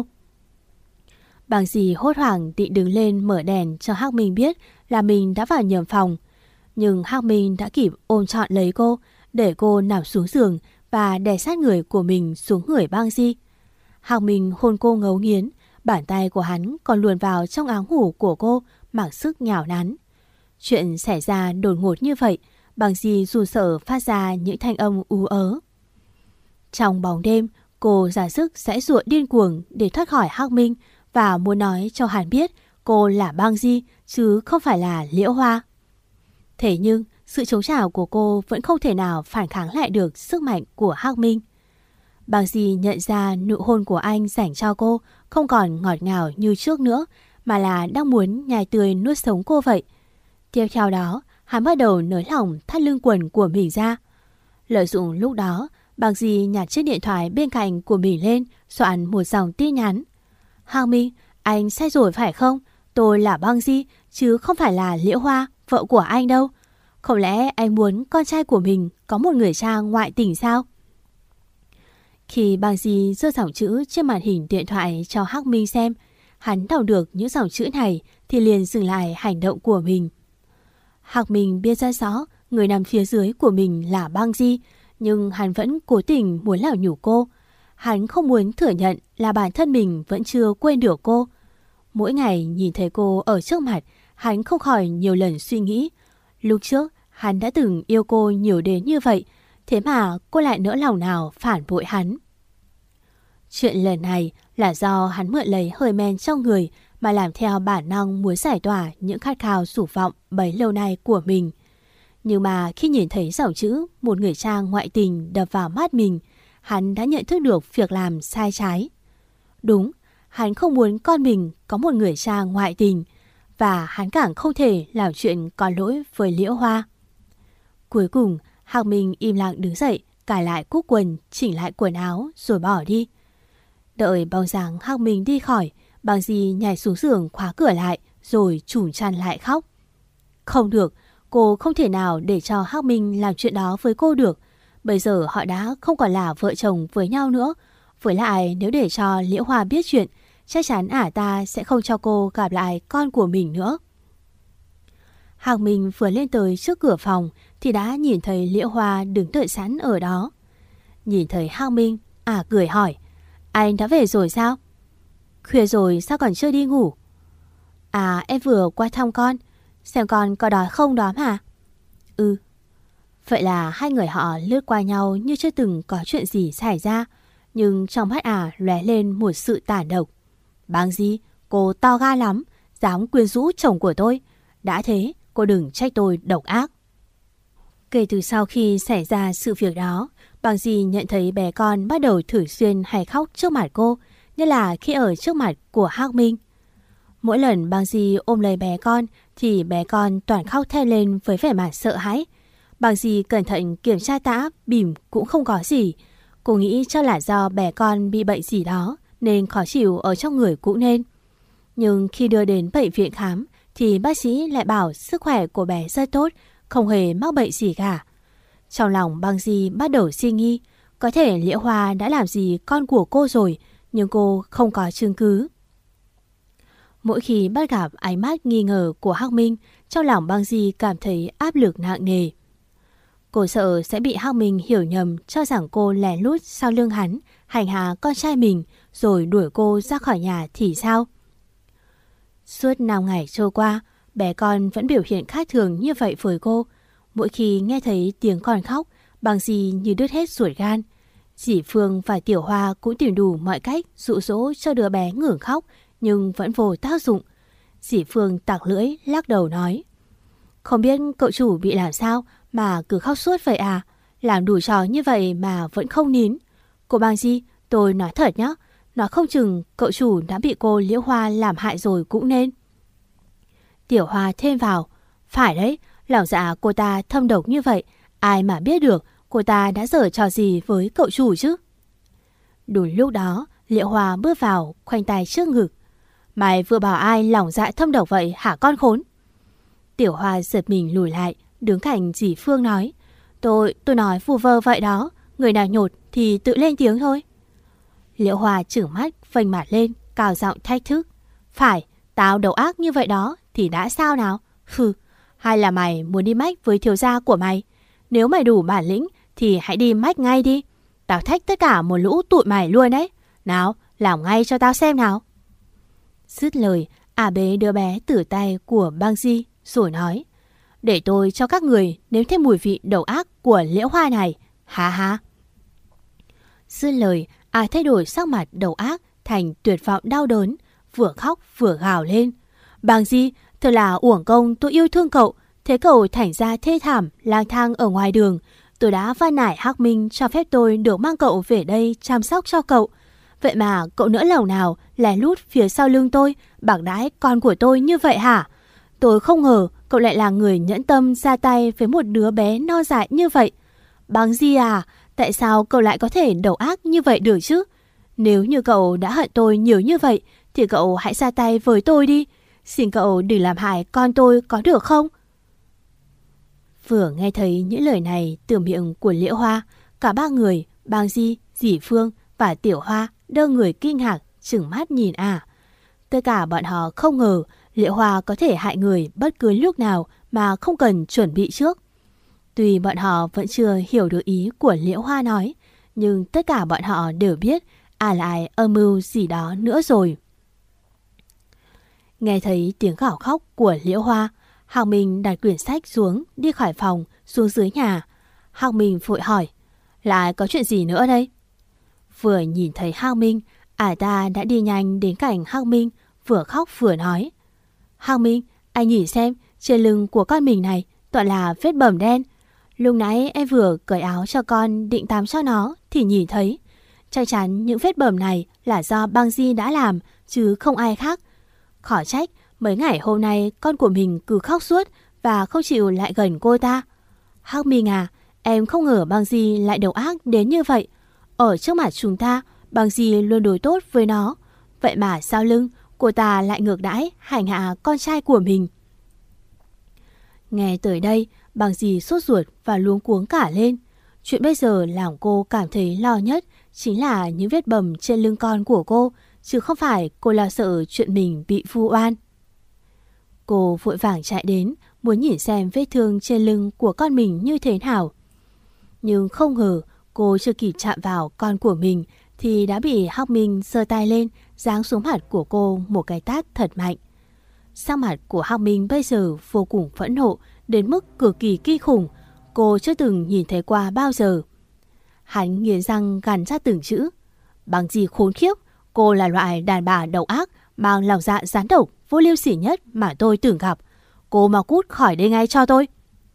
S2: Bang Di hốt hoảng định đứng lên mở đèn cho Hắc Minh biết là mình đã vào nhầm phòng. Nhưng Hắc Minh đã kịp ôm trọn lấy cô, để cô nằm xuống giường và đè sát người của mình xuống người Bang Di. Hắc Minh hôn cô ngấu nghiến, bàn tay của hắn còn luồn vào trong áo ngủ của cô mặc sức nhào nắn. Chuyện xảy ra đột ngột như vậy, Bang Di run sợ phát ra những thanh âm ú ớ. Trong bóng đêm, cô ra sức giãy giụa điên cuồng để thoát khỏi Hắc Minh và muốn nói cho hắn biết cô là Bang Di chứ không phải là Liễu Hoa. Thế nhưng sự chống trả của cô vẫn không thể nào phản kháng lại được sức mạnh của Hắc Minh. Bang Di nhận ra nụ hôn của anh dành cho cô không còn ngọt ngào như trước nữa, mà là đang muốn nhai tươi nuốt sống cô vậy. Tiếp theo đó, hắn bắt đầu nới lỏng thắt lưng quần của mình ra. Lợi dụng lúc đó, Bang Di nhặt chiếc điện thoại bên cạnh của mình lên, soạn một dòng tin nhắn. Hắc Minh, anh sai rồi phải không? Tôi là Bang Di, chứ không phải là Liễu Hoa, vợ của anh đâu. Không lẽ anh muốn con trai của mình có một người cha ngoại tình sao? Khi Bang Di giơ dòng chữ trên màn hình điện thoại cho Hắc Minh xem, hắn đọc được những dòng chữ này thì liền dừng lại hành động của mình. Hắc Minh biết ra rõ người nằm phía dưới của mình là Bang Di, nhưng hắn vẫn cố tình muốn làm nhục cô. Hắn không muốn thừa nhận là bản thân mình vẫn chưa quên được cô. Mỗi ngày nhìn thấy cô ở trước mặt, hắn không khỏi nhiều lần suy nghĩ. Lúc trước, hắn đã từng yêu cô nhiều đến như vậy, thế mà cô lại nỡ lòng nào phản bội hắn. Chuyện lần này là do hắn mượn lấy hơi men trong người mà làm theo bản năng muốn giải tỏa những khát khao dục vọng bấy lâu nay của mình. Nhưng mà khi nhìn thấy dòng chữ một người cha ngoại tình đập vào mắt mình, hắn đã nhận thức được việc làm sai trái. Đúng, hắn không muốn con mình có một người cha ngoại tình, và hắn càng không thể làm chuyện có lỗi với Liễu Hoa. Cuối cùng, Hắc Minh im lặng đứng dậy, cài lại cúc quần, chỉnh lại quần áo rồi bỏ đi. Đợi bóng dáng Hắc Minh đi khỏi, Bang Di nhảy xuống giường khóa cửa lại rồi trùm chăn lại khóc. Không được, cô không thể nào để cho Hắc Minh làm chuyện đó với cô được. Bây giờ họ đã không còn là vợ chồng với nhau nữa. Với lại nếu để cho Liễu Hoa biết chuyện chắc chắn ả ta sẽ không cho cô gặp lại con của mình nữa. Hạc Minh vừa lên tới trước cửa phòng thì đã nhìn thấy Liễu Hoa đứng đợi sẵn ở đó. Nhìn thấy Hạc Minh, ả cười hỏi, anh đã về rồi sao? Khuya rồi sao còn chưa đi ngủ? À, em vừa qua thăm con, xem con có đói không đó hả? Ừ. Vậy là hai người họ lướt qua nhau như chưa từng có chuyện gì xảy ra, nhưng trong mắt ả lóe lên một sự tàn độc. Bang Di, cô to gan lắm, dám quyến rũ chồng của tôi. Đã thế, cô đừng trách tôi độc ác. Kể từ sau khi xảy ra sự việc đó, Bang Di nhận thấy bé con bắt đầu thường xuyên hay khóc trước mặt cô, nhất là khi ở trước mặt của Hạc Minh. Mỗi lần Bang Di ôm lấy bé con thì bé con toàn khóc thét lên với vẻ mặt sợ hãi. Bang Di cẩn thận kiểm tra tã, bỉm cũng không có gì. Cô nghĩ cho là do bé con bị bệnh gì đó nên khó chịu ở trong người cũng nên. Nhưng khi đưa đến bệnh viện khám thì bác sĩ lại bảo sức khỏe của bé rất tốt, không hề mắc bệnh gì cả. Trong lòng Bang Di bắt đầu suy nghi, có thể Liễu Hoa đã làm gì con của cô rồi, nhưng cô không có chứng cứ. Mỗi khi bắt gặp ánh mắt nghi ngờ của Hạc Minh, trong lòng Bang Di cảm thấy áp lực nặng nề. Cô sợ sẽ bị Hạc Minh hiểu nhầm, cho rằng cô lén lút sau lưng hắn, hành hạ con trai mình, rồi đuổi cô ra khỏi nhà thì sao? Suốt năm ngày trôi qua, bé con vẫn biểu hiện khác thường như vậy với cô. Mỗi khi nghe thấy tiếng con khóc, Bang Di như đứt hết ruột gan. Dì Phương và Tiểu Hoa cũng tìm đủ mọi cách dụ dỗ cho đứa bé ngừng khóc, nhưng vẫn vô tác dụng. Dì Phương tặc lưỡi lắc đầu nói, không biết cậu chủ bị làm sao mà cứ khóc suốt vậy à? Làm đủ trò như vậy mà vẫn không nín. Cô Bang Di, tôi nói thật nhá, nó không chừng cậu chủ đã bị cô Liễu Hoa làm hại rồi cũng nên. Tiểu Hoa thêm vào, phải đấy, lòng dạ cô ta thâm độc như vậy, ai mà biết được cô ta đã giở trò gì với cậu chủ chứ? Đúng lúc đó, Liễu Hoa bước vào, khoanh tay trước ngực. Mày vừa bảo ai lòng dạ thâm độc vậy hả con khốn? Tiểu Hoa giật mình lùi lại, đứng cạnh dì Phương nói, Tôi, tôi nói vù vơ vậy đó, người nào nhột thì tự lên tiếng thôi. Liễu Hoa trừng mắt, phanh mặt lên, cao giọng thách thức. Phải, tao đầu ác như vậy đó thì đã sao nào? Hừ, hay là mày muốn đi mách với thiếu gia của mày? Nếu mày đủ bản lĩnh thì hãy đi mách ngay đi. Tao thách tất cả một lũ tụi mày luôn đấy. Nào, làm ngay cho tao xem nào. Dứt lời, ả bế đứa bé từ tay của Bang Di rồi nói, để tôi cho các người nếm thêm mùi vị độc ác của Liễu Hoa này. Ha ha. Dứt lời, ả thay đổi sắc mặt độc ác thành tuyệt vọng đau đớn, vừa khóc vừa gào lên. Bang Di, thật là uổng công tôi yêu thương cậu, thế cậu thành ra thê thảm lang thang ở ngoài đường. Tôi đã van nài Hạc Minh cho phép tôi được mang cậu về đây chăm sóc cho cậu. Vậy mà cậu nỡ lòng nào lén lút phía sau lưng tôi bạc đãi con của tôi như vậy hả? Tôi không ngờ cậu lại là người nhẫn tâm ra tay với một đứa bé non dại như vậy. Bang Di à, tại sao cậu lại có thể độc ác như vậy được chứ? Nếu như cậu đã hận tôi nhiều như vậy thì cậu hãy ra tay với tôi đi. Xin cậu đừng làm hại con tôi có được không? Vừa nghe thấy những lời này từ miệng của Liễu Hoa, cả ba người, Bang Di, dì Phương và Tiểu Hoa đơ người kinh ngạc, trừng mắt nhìn ả. Tất cả bọn họ không ngờ Liễu Hoa có thể hại người bất cứ lúc nào mà không cần chuẩn bị trước. Tuy bọn họ vẫn chưa hiểu được ý của Liễu Hoa nói, nhưng tất cả bọn họ đều biết ả lại âm mưu gì đó nữa rồi. Nghe thấy tiếng gào khóc của Liễu Hoa, Hạc Minh đặt quyển sách xuống, đi khỏi phòng, xuống dưới nhà. Hạc Minh vội hỏi, lại có chuyện gì nữa đây? Vừa nhìn thấy Hạc Minh, ả ta đã đi nhanh đến cạnh Hạc Minh, vừa khóc vừa nói. Hạc Minh, anh nhìn xem, trên lưng của con mình này toàn là vết bầm đen. Lúc nãy em vừa cởi áo cho con định tắm cho nó thì nhìn thấy. Chắc chắn những vết bầm này là do Bang Di đã làm, chứ không ai khác. Khỏi trách, mấy ngày hôm nay con của mình cứ khóc suốt và không chịu lại gần cô ta. Hạc Minh à, em không ngờ Bang Di lại độc ác đến như vậy. Ở trước mặt chúng ta, Bang Di luôn đối tốt với nó. Vậy mà sau lưng, cô ta lại ngược đãi, hành hạ con trai của mình. Nghe tới đây, Bang Di sốt ruột và luống cuống cả lên. Chuyện bây giờ làm cô cảm thấy lo nhất chính là những vết bầm trên lưng con của cô, chứ không phải cô lo sợ chuyện mình bị vu oan. Cô vội vàng chạy đến, muốn nhìn xem vết thương trên lưng của con mình như thế nào. Nhưng không ngờ cô chưa kịp chạm vào con của mình thì đã bị Hắc Minh giơ tay lên, giáng xuống mặt của cô một cái tát thật mạnh. Sắc mặt của Hắc Minh bây giờ vô cùng phẫn nộ, đến mức cực kỳ kinh khủng, cô chưa từng nhìn thấy qua bao giờ. Hắn nghiến răng gằn ra từng chữ: "Bằng gì khốn khiếp, cô là loại đàn bà độc ác, mang lòng dạ gián độc, vô liêm sỉ nhất mà tôi từng gặp. Cô mau cút khỏi đây ngay cho tôi."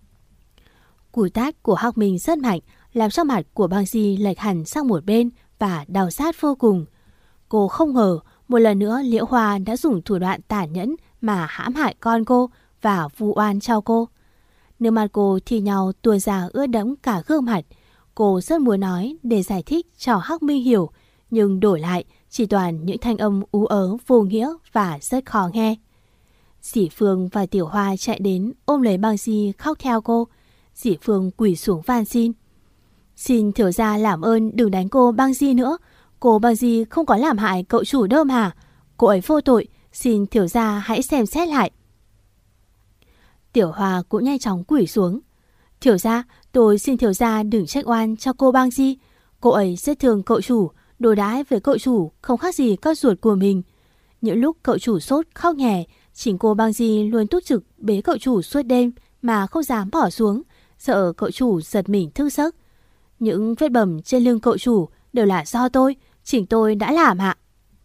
S2: Cú tát của Hắc Minh rất mạnh, làm cho mặt của Bang Di lệch hẳn sang một bên và đau rát vô cùng. Cô không ngờ một lần nữa Liễu Hoa đã dùng thủ đoạn tàn nhẫn mà hãm hại con cô và vu oan cho cô. Nước mắt cô thì nhau tuôn ra ướt đẫm cả gương mặt. Cô rất muốn nói để giải thích cho Hắc Minh hiểu, nhưng đổi lại chỉ toàn những thanh âm ú ớ vô nghĩa và rất khó nghe. Dĩ Phương và Tiểu Hoa chạy đến ôm lấy Bang Di khóc theo cô. Dĩ Phương quỳ xuống van xin: "Xin thiếu gia làm ơn đừng đánh cô Bang Di nữa. Cô Bang Di không có làm hại cậu chủ đâu mà. Cô ấy vô tội, xin thiếu gia hãy xem xét lại." Tiểu Hoa cũng nhanh chóng quỳ xuống: "Thiếu gia, tôi xin thiếu gia đừng trách oan cho cô Bang Di. Cô ấy rất thương cậu chủ, đối đãi với cậu chủ không khác gì con ruột của mình. Những lúc cậu chủ sốt khóc nhè, chính cô Bang Di luôn túc trực bế cậu chủ suốt đêm mà không dám bỏ xuống, sợ cậu chủ giật mình thức giấc. Những vết bầm trên lưng cậu chủ đều là do tôi, chính tôi đã làm ạ."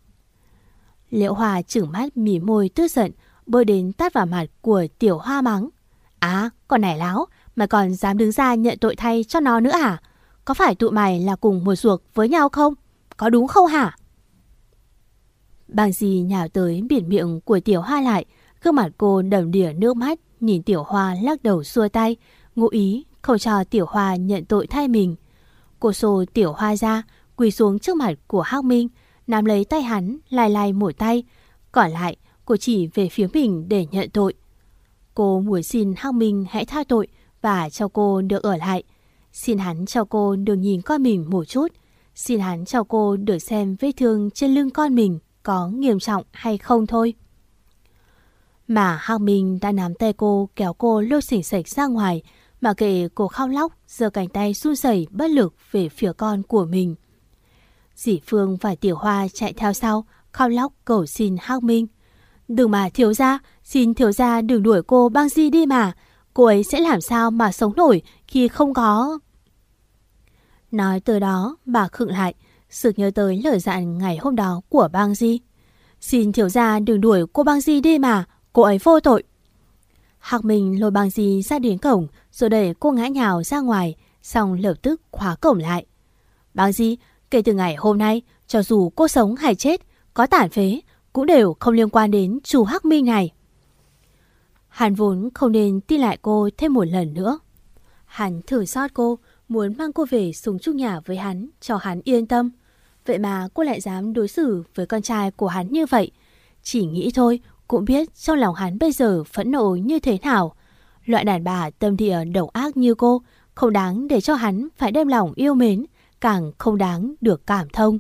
S2: Liễu Hoa trừng mắt mỉ môi tức giận, bơi đến tát vào mặt của Tiểu Hoa mắng: "Á, con này láo, mày còn dám đứng ra nhận tội thay cho nó nữa hả? Có phải tụi mày là cùng một ruột với nhau không? Có đúng không hả?" Bang Di nhào tới bịt miệng của Tiểu Hoa lại, gương mặt cô đầm đìa nước mắt, nhìn Tiểu Hoa lắc đầu xua tay, ngụ ý không cho Tiểu Hoa nhận tội thay mình. Cô xô Tiểu Hoa ra, quỳ xuống trước mặt của Hắc Minh, nắm lấy tay hắn, lay lay một tay, còn lại cô chỉ về phía mình để nhận tội. Cô muốn xin Hắc Minh hãy tha tội và cho cô được ở lại. Xin hắn cho cô được nhìn con mình một chút. Xin hắn cho cô được xem vết thương trên lưng con mình có nghiêm trọng hay không thôi. Mà Hắc Minh đã nắm tay cô kéo cô lôi xỉnh xệch ra ngoài, mà kệ cô khóc lóc, giơ cánh tay run rẩy bất lực về phía con của mình. Dĩ Phương và Tiểu Hoa chạy theo sau, khóc lóc cầu xin Hắc Minh: "Đừng mà thiếu gia, xin thiếu gia đừng đuổi cô Bang Di đi mà. Cô ấy sẽ làm sao mà sống nổi khi không có..." Nói từ đó bà khựng lại, sực nhớ tới lời dặn ngày hôm đó của Bang Di: "Xin thiếu gia đừng đuổi cô Bang Di đi mà, cô ấy vô tội." Hắc Minh lôi Bang Di ra đến cổng rồi đẩy cô ngã nhào ra ngoài, xong lập tức khóa cổng lại. "Bang Di, kể từ ngày hôm nay, cho dù cô sống hay chết, có tàn phế, cũng đều không liên quan đến chú Hắc Minh này." Hắn vốn không nên tin lại cô thêm một lần nữa. Hắn thử xót cô, muốn mang cô về sống chung nhà với hắn, cho hắn yên tâm. Vậy mà cô lại dám đối xử với con trai của hắn như vậy. Chỉ nghĩ thôi cũng biết trong lòng hắn bây giờ phẫn nộ như thế nào. Loại đàn bà tâm địa độc ác như cô không đáng để cho hắn phải đem lòng yêu mến, càng không đáng được cảm thông.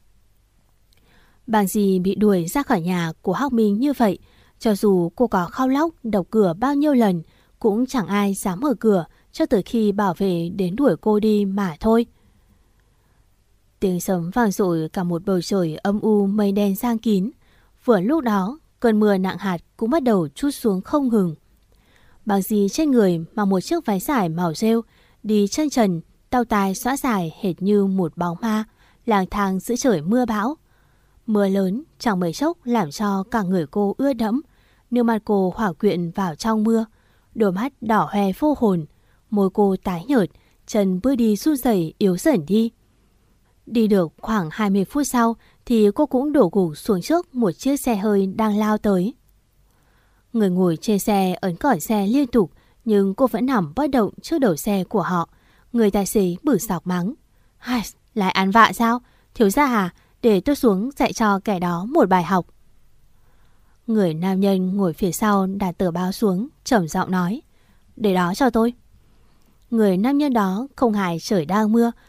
S2: Bang Di bị đuổi ra khỏi nhà của Hắc Minh như vậy, cho dù cô có khóc lóc đập cửa bao nhiêu lần, cũng chẳng ai dám mở cửa cho tới khi bảo vệ đến đuổi cô đi mà thôi. Tiếng sấm vang dội cả một bầu trời âm u mây đen giăng kín. Vừa lúc đó, cơn mưa nặng hạt cũng bắt đầu trút xuống không ngừng. Bang Di trên người mặc một chiếc váy dài màu rêu, đi chân trần, tóc tai xõa dài hệt như một bóng ma, lang thang giữa trời mưa bão. Mưa lớn chẳng mấy chốc làm cho cả người cô ướt đẫm, nước mắt cô hỏa quyện vào trong mưa, đôi mắt đỏ hoe vô hồn, môi cô tái nhợt, chân bước đi run rẩy yếu dần đi. Đi được khoảng hai mươi phút sau thì cô cũng đổ gục xuống trước một chiếc xe hơi đang lao tới. Người ngồi trên xe ấn còi xe liên tục, nhưng cô vẫn nằm bất động trước đầu xe của họ. Người tài xế bử xọc mắng: "Hai, lại ăn vạ sao? Thiếu gia à, để tôi xuống dạy cho kẻ đó một bài học." Người nam nhân ngồi phía sau đặt tờ báo xuống, trầm giọng nói: "Để đó cho tôi." Người nam nhân đó không hại trời đang mưa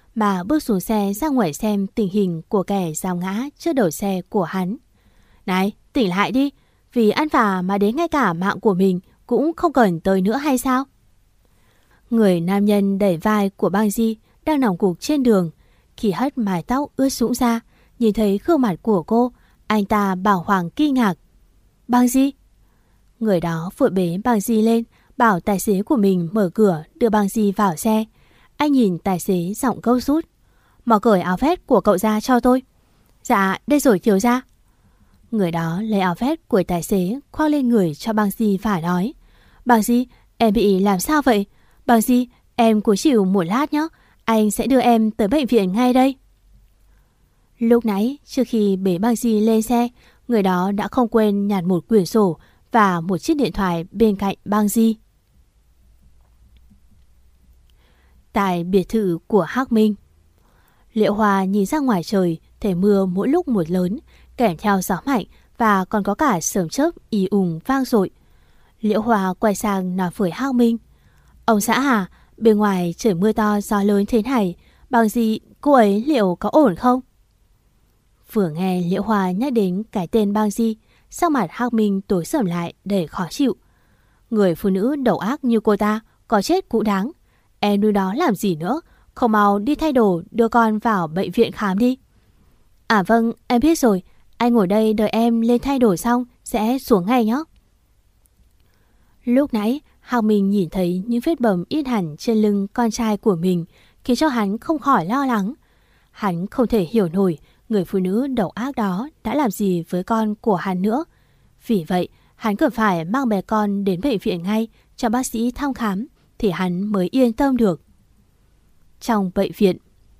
S2: mà bước xuống xe ra ngoài xem tình hình của kẻ giao ngã trước đầu xe của hắn. Này, tỉnh lại đi, vì ăn vả mà đến ngay cả mạng của mình cũng không cần tới nữa hay sao? Người nam nhân đẩy vai của Bang Di đang nằm gục trên đường. Khi hất mái tóc ướt sũng ra, nhìn thấy gương mặt của cô, anh ta bàng hoàng kinh ngạc. Bang Di? Người đó vội bế Bang Di lên, bảo tài xế của mình mở cửa đưa Bang Di vào xe. Anh nhìn tài xế giọng câu rút. Mở cởi áo vest của cậu ra cho tôi. Dạ, đây rồi thiếu gia. Người đó lấy áo vest của tài xế khoác lên người cho Bang Di và nói. Bang Di, em bị làm sao vậy? Bang Di, em cố chịu một lát nhé. Anh sẽ đưa em tới bệnh viện ngay đây. Lúc nãy, trước khi bế Bang Di lên xe, người đó đã không quên nhặt một quyển sổ và một chiếc điện thoại bên cạnh Bang Di. Tại biệt thự của Hắc Minh, Liễu Hoa nhìn ra ngoài trời, thấy mưa mỗi lúc một lớn, kèm theo gió mạnh và còn có cả sấm chớp ì ùng vang dội. Liễu Hoa quay sang nói với Hắc Minh. Ông xã à, bên ngoài trời mưa to gió lớn thế này, Bang Di, cô ấy liệu có ổn không? Vừa nghe Liễu Hoa nhắc đến cái tên Bang Di, sắc mặt Hắc Minh tối sầm lại để khó chịu. Người phụ nữ đầu ác như cô ta, có chết cũng đáng. Em nuôi đó làm gì nữa, không mau đi thay đồ đưa con vào bệnh viện khám đi. À vâng, em biết rồi, anh ngồi đây đợi em lên thay đồ xong sẽ xuống ngay nhé. Lúc nãy, Hắc Minh nhìn thấy những vết bầm ít hẳn trên lưng con trai của mình, khiến cho hắn không khỏi lo lắng. Hắn không thể hiểu nổi người phụ nữ đầu ác đó đã làm gì với con của hắn nữa. Vì vậy, hắn cần phải mang bé con đến bệnh viện ngay cho bác sĩ thăm khám thì hắn mới yên tâm được. Trong bệnh viện,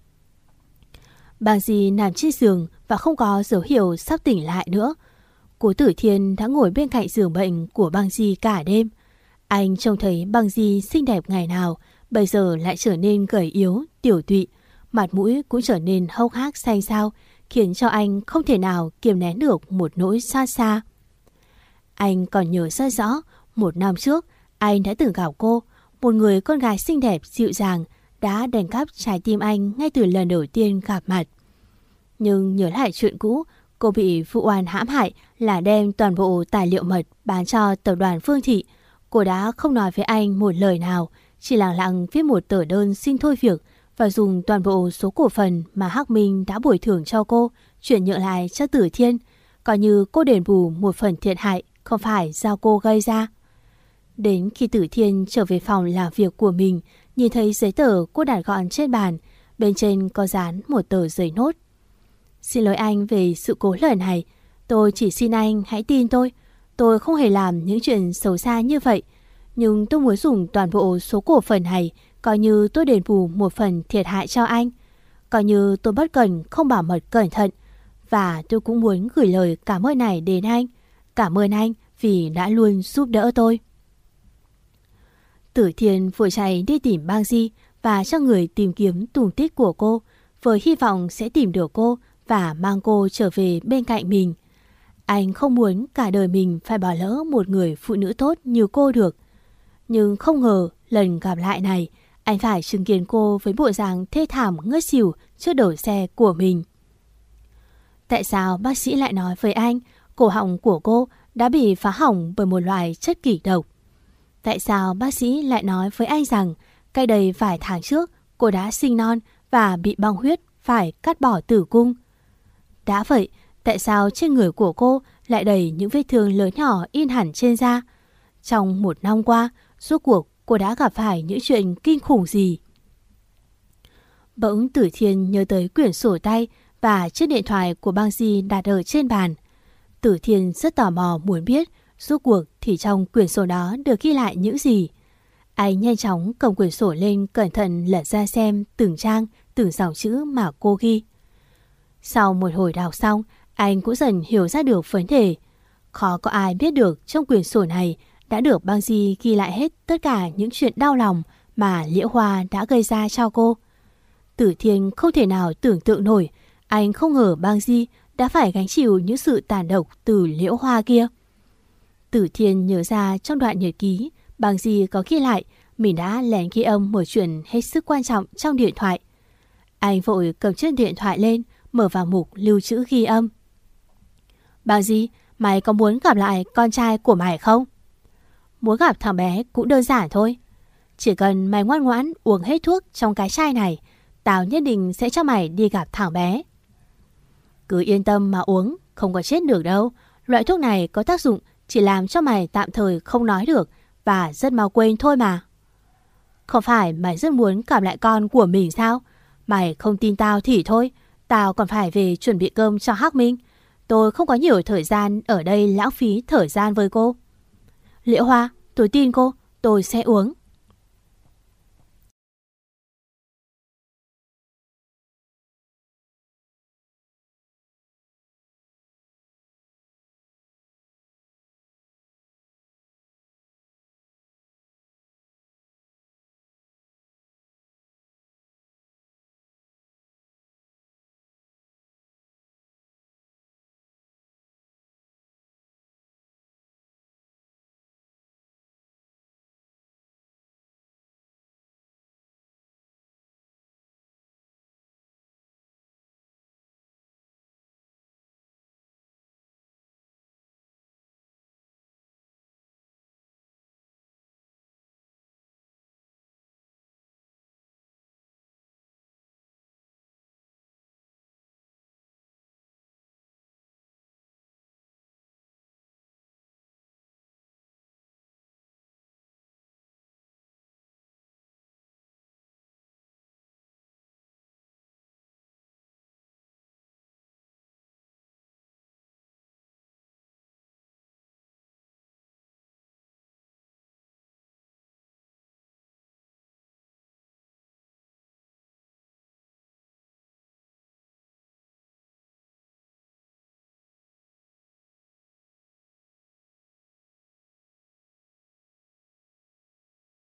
S2: Bang Di nằm trên giường và không có dấu hiệu sắp tỉnh lại nữa. Cố Tử Thiên đã ngồi bên cạnh giường bệnh của Bang Di cả đêm. Anh trông thấy Bang Di xinh đẹp ngày nào, bây giờ lại trở nên gầy yếu, tiểu tụy, mặt mũi cũng trở nên hốc hác xanh xao, khiến cho anh không thể nào kiềm nén được một nỗi xót xa. Anh còn nhớ rất rõ, một năm trước, anh đã từng gặp cô, một người con gái xinh đẹp dịu dàng, đã đánh cắp trái tim anh ngay từ lần đầu tiên gặp mặt. Nhưng nhớ lại chuyện cũ, cô bị vụ oan hãm hại là đem toàn bộ tài liệu mật bán cho tập đoàn Phương Thị. Cô đã không nói với anh một lời nào, chỉ lặng lặng viết một tờ đơn xin thôi việc và dùng toàn bộ số cổ phần mà Hắc Minh đã bồi thường cho cô chuyển nhượng lại cho Tử Thiên, coi như cô đền bù một phần thiệt hại không phải do cô gây ra. Đến khi Tử Thiên trở về phòng làm việc của mình, nhìn thấy giấy tờ cô đặt gọn trên bàn, bên trên có dán một tờ giấy nốt. Xin lỗi anh về sự cố lần này, tôi chỉ xin anh hãy tin tôi. Tôi không hề làm những chuyện xấu xa như vậy, nhưng tôi muốn dùng toàn bộ số cổ phần này coi như tôi đền bù một phần thiệt hại cho anh, coi như tôi bất cần không bảo mật cẩn thận. Và tôi cũng muốn gửi lời cảm ơn này đến anh. Cảm ơn anh vì đã luôn giúp đỡ tôi. Tử Thiên vội chạy đi tìm Bang Di và cho người tìm kiếm tung tích của cô, với hy vọng sẽ tìm được cô và mang cô trở về bên cạnh mình. Anh không muốn cả đời mình phải bỏ lỡ một người phụ nữ tốt như cô được. Nhưng không ngờ lần gặp lại này, anh phải chứng kiến cô với bộ dạng thê thảm ngất xỉu trước đầu xe của mình. Tại sao bác sĩ lại nói với anh cổ họng của cô đã bị phá hỏng bởi một loại chất kịch độc? Tại sao bác sĩ lại nói với anh rằng cách đây vài tháng trước cô đã sinh non và bị băng huyết phải cắt bỏ tử cung? Đã vậy, tại sao trên người của cô lại đầy những vết thương lớn nhỏ in hẳn trên da? Trong một năm qua, rốt cuộc cô đã gặp phải những chuyện kinh khủng gì? Bỗng Tử Thiên nhớ tới quyển sổ tay và chiếc điện thoại của Bang Di đặt ở trên bàn. Tử Thiên rất tò mò muốn biết rốt cuộc thì trong quyển sổ đó được ghi lại những gì. Anh nhanh chóng cầm quyển sổ lên cẩn thận lật ra xem từng trang, từng dòng chữ mà cô ghi. Sau một hồi đọc xong, anh cũng dần hiểu ra được vấn đề. Khó có ai biết được trong quyển sổ này đã được Bang Di ghi lại hết tất cả những chuyện đau lòng mà Liễu Hoa đã gây ra cho cô. Tử Thiên không thể nào tưởng tượng nổi, anh không ngờ Bang Di đã phải gánh chịu những sự tàn độc từ Liễu Hoa kia. Tử Thiên nhớ ra trong đoạn nhật ký, Bang Di có ghi lại mình đã lén ghi âm một chuyện hết sức quan trọng trong điện thoại. Anh vội cầm chiếc điện thoại lên, mở vào mục lưu trữ ghi âm. Bằng gì, mày có muốn gặp lại con trai của mày không? Muốn gặp thằng bé cũng đơn giản thôi. Chỉ cần mày ngoan ngoãn uống hết thuốc trong cái chai này, tao nhất định sẽ cho mày đi gặp thằng bé. Cứ yên tâm mà uống, không có chết được đâu. Loại thuốc này có tác dụng chỉ làm cho mày tạm thời không nói được và rất mau quên thôi mà. Không phải mày rất muốn gặp lại con của mình sao? Mày không tin tao thì thôi, tao còn phải về chuẩn bị cơm cho Hắc Minh. Tôi không có nhiều thời gian ở đây lãng phí thời gian với cô. Liễu Hoa, tôi tin cô, tôi sẽ uống.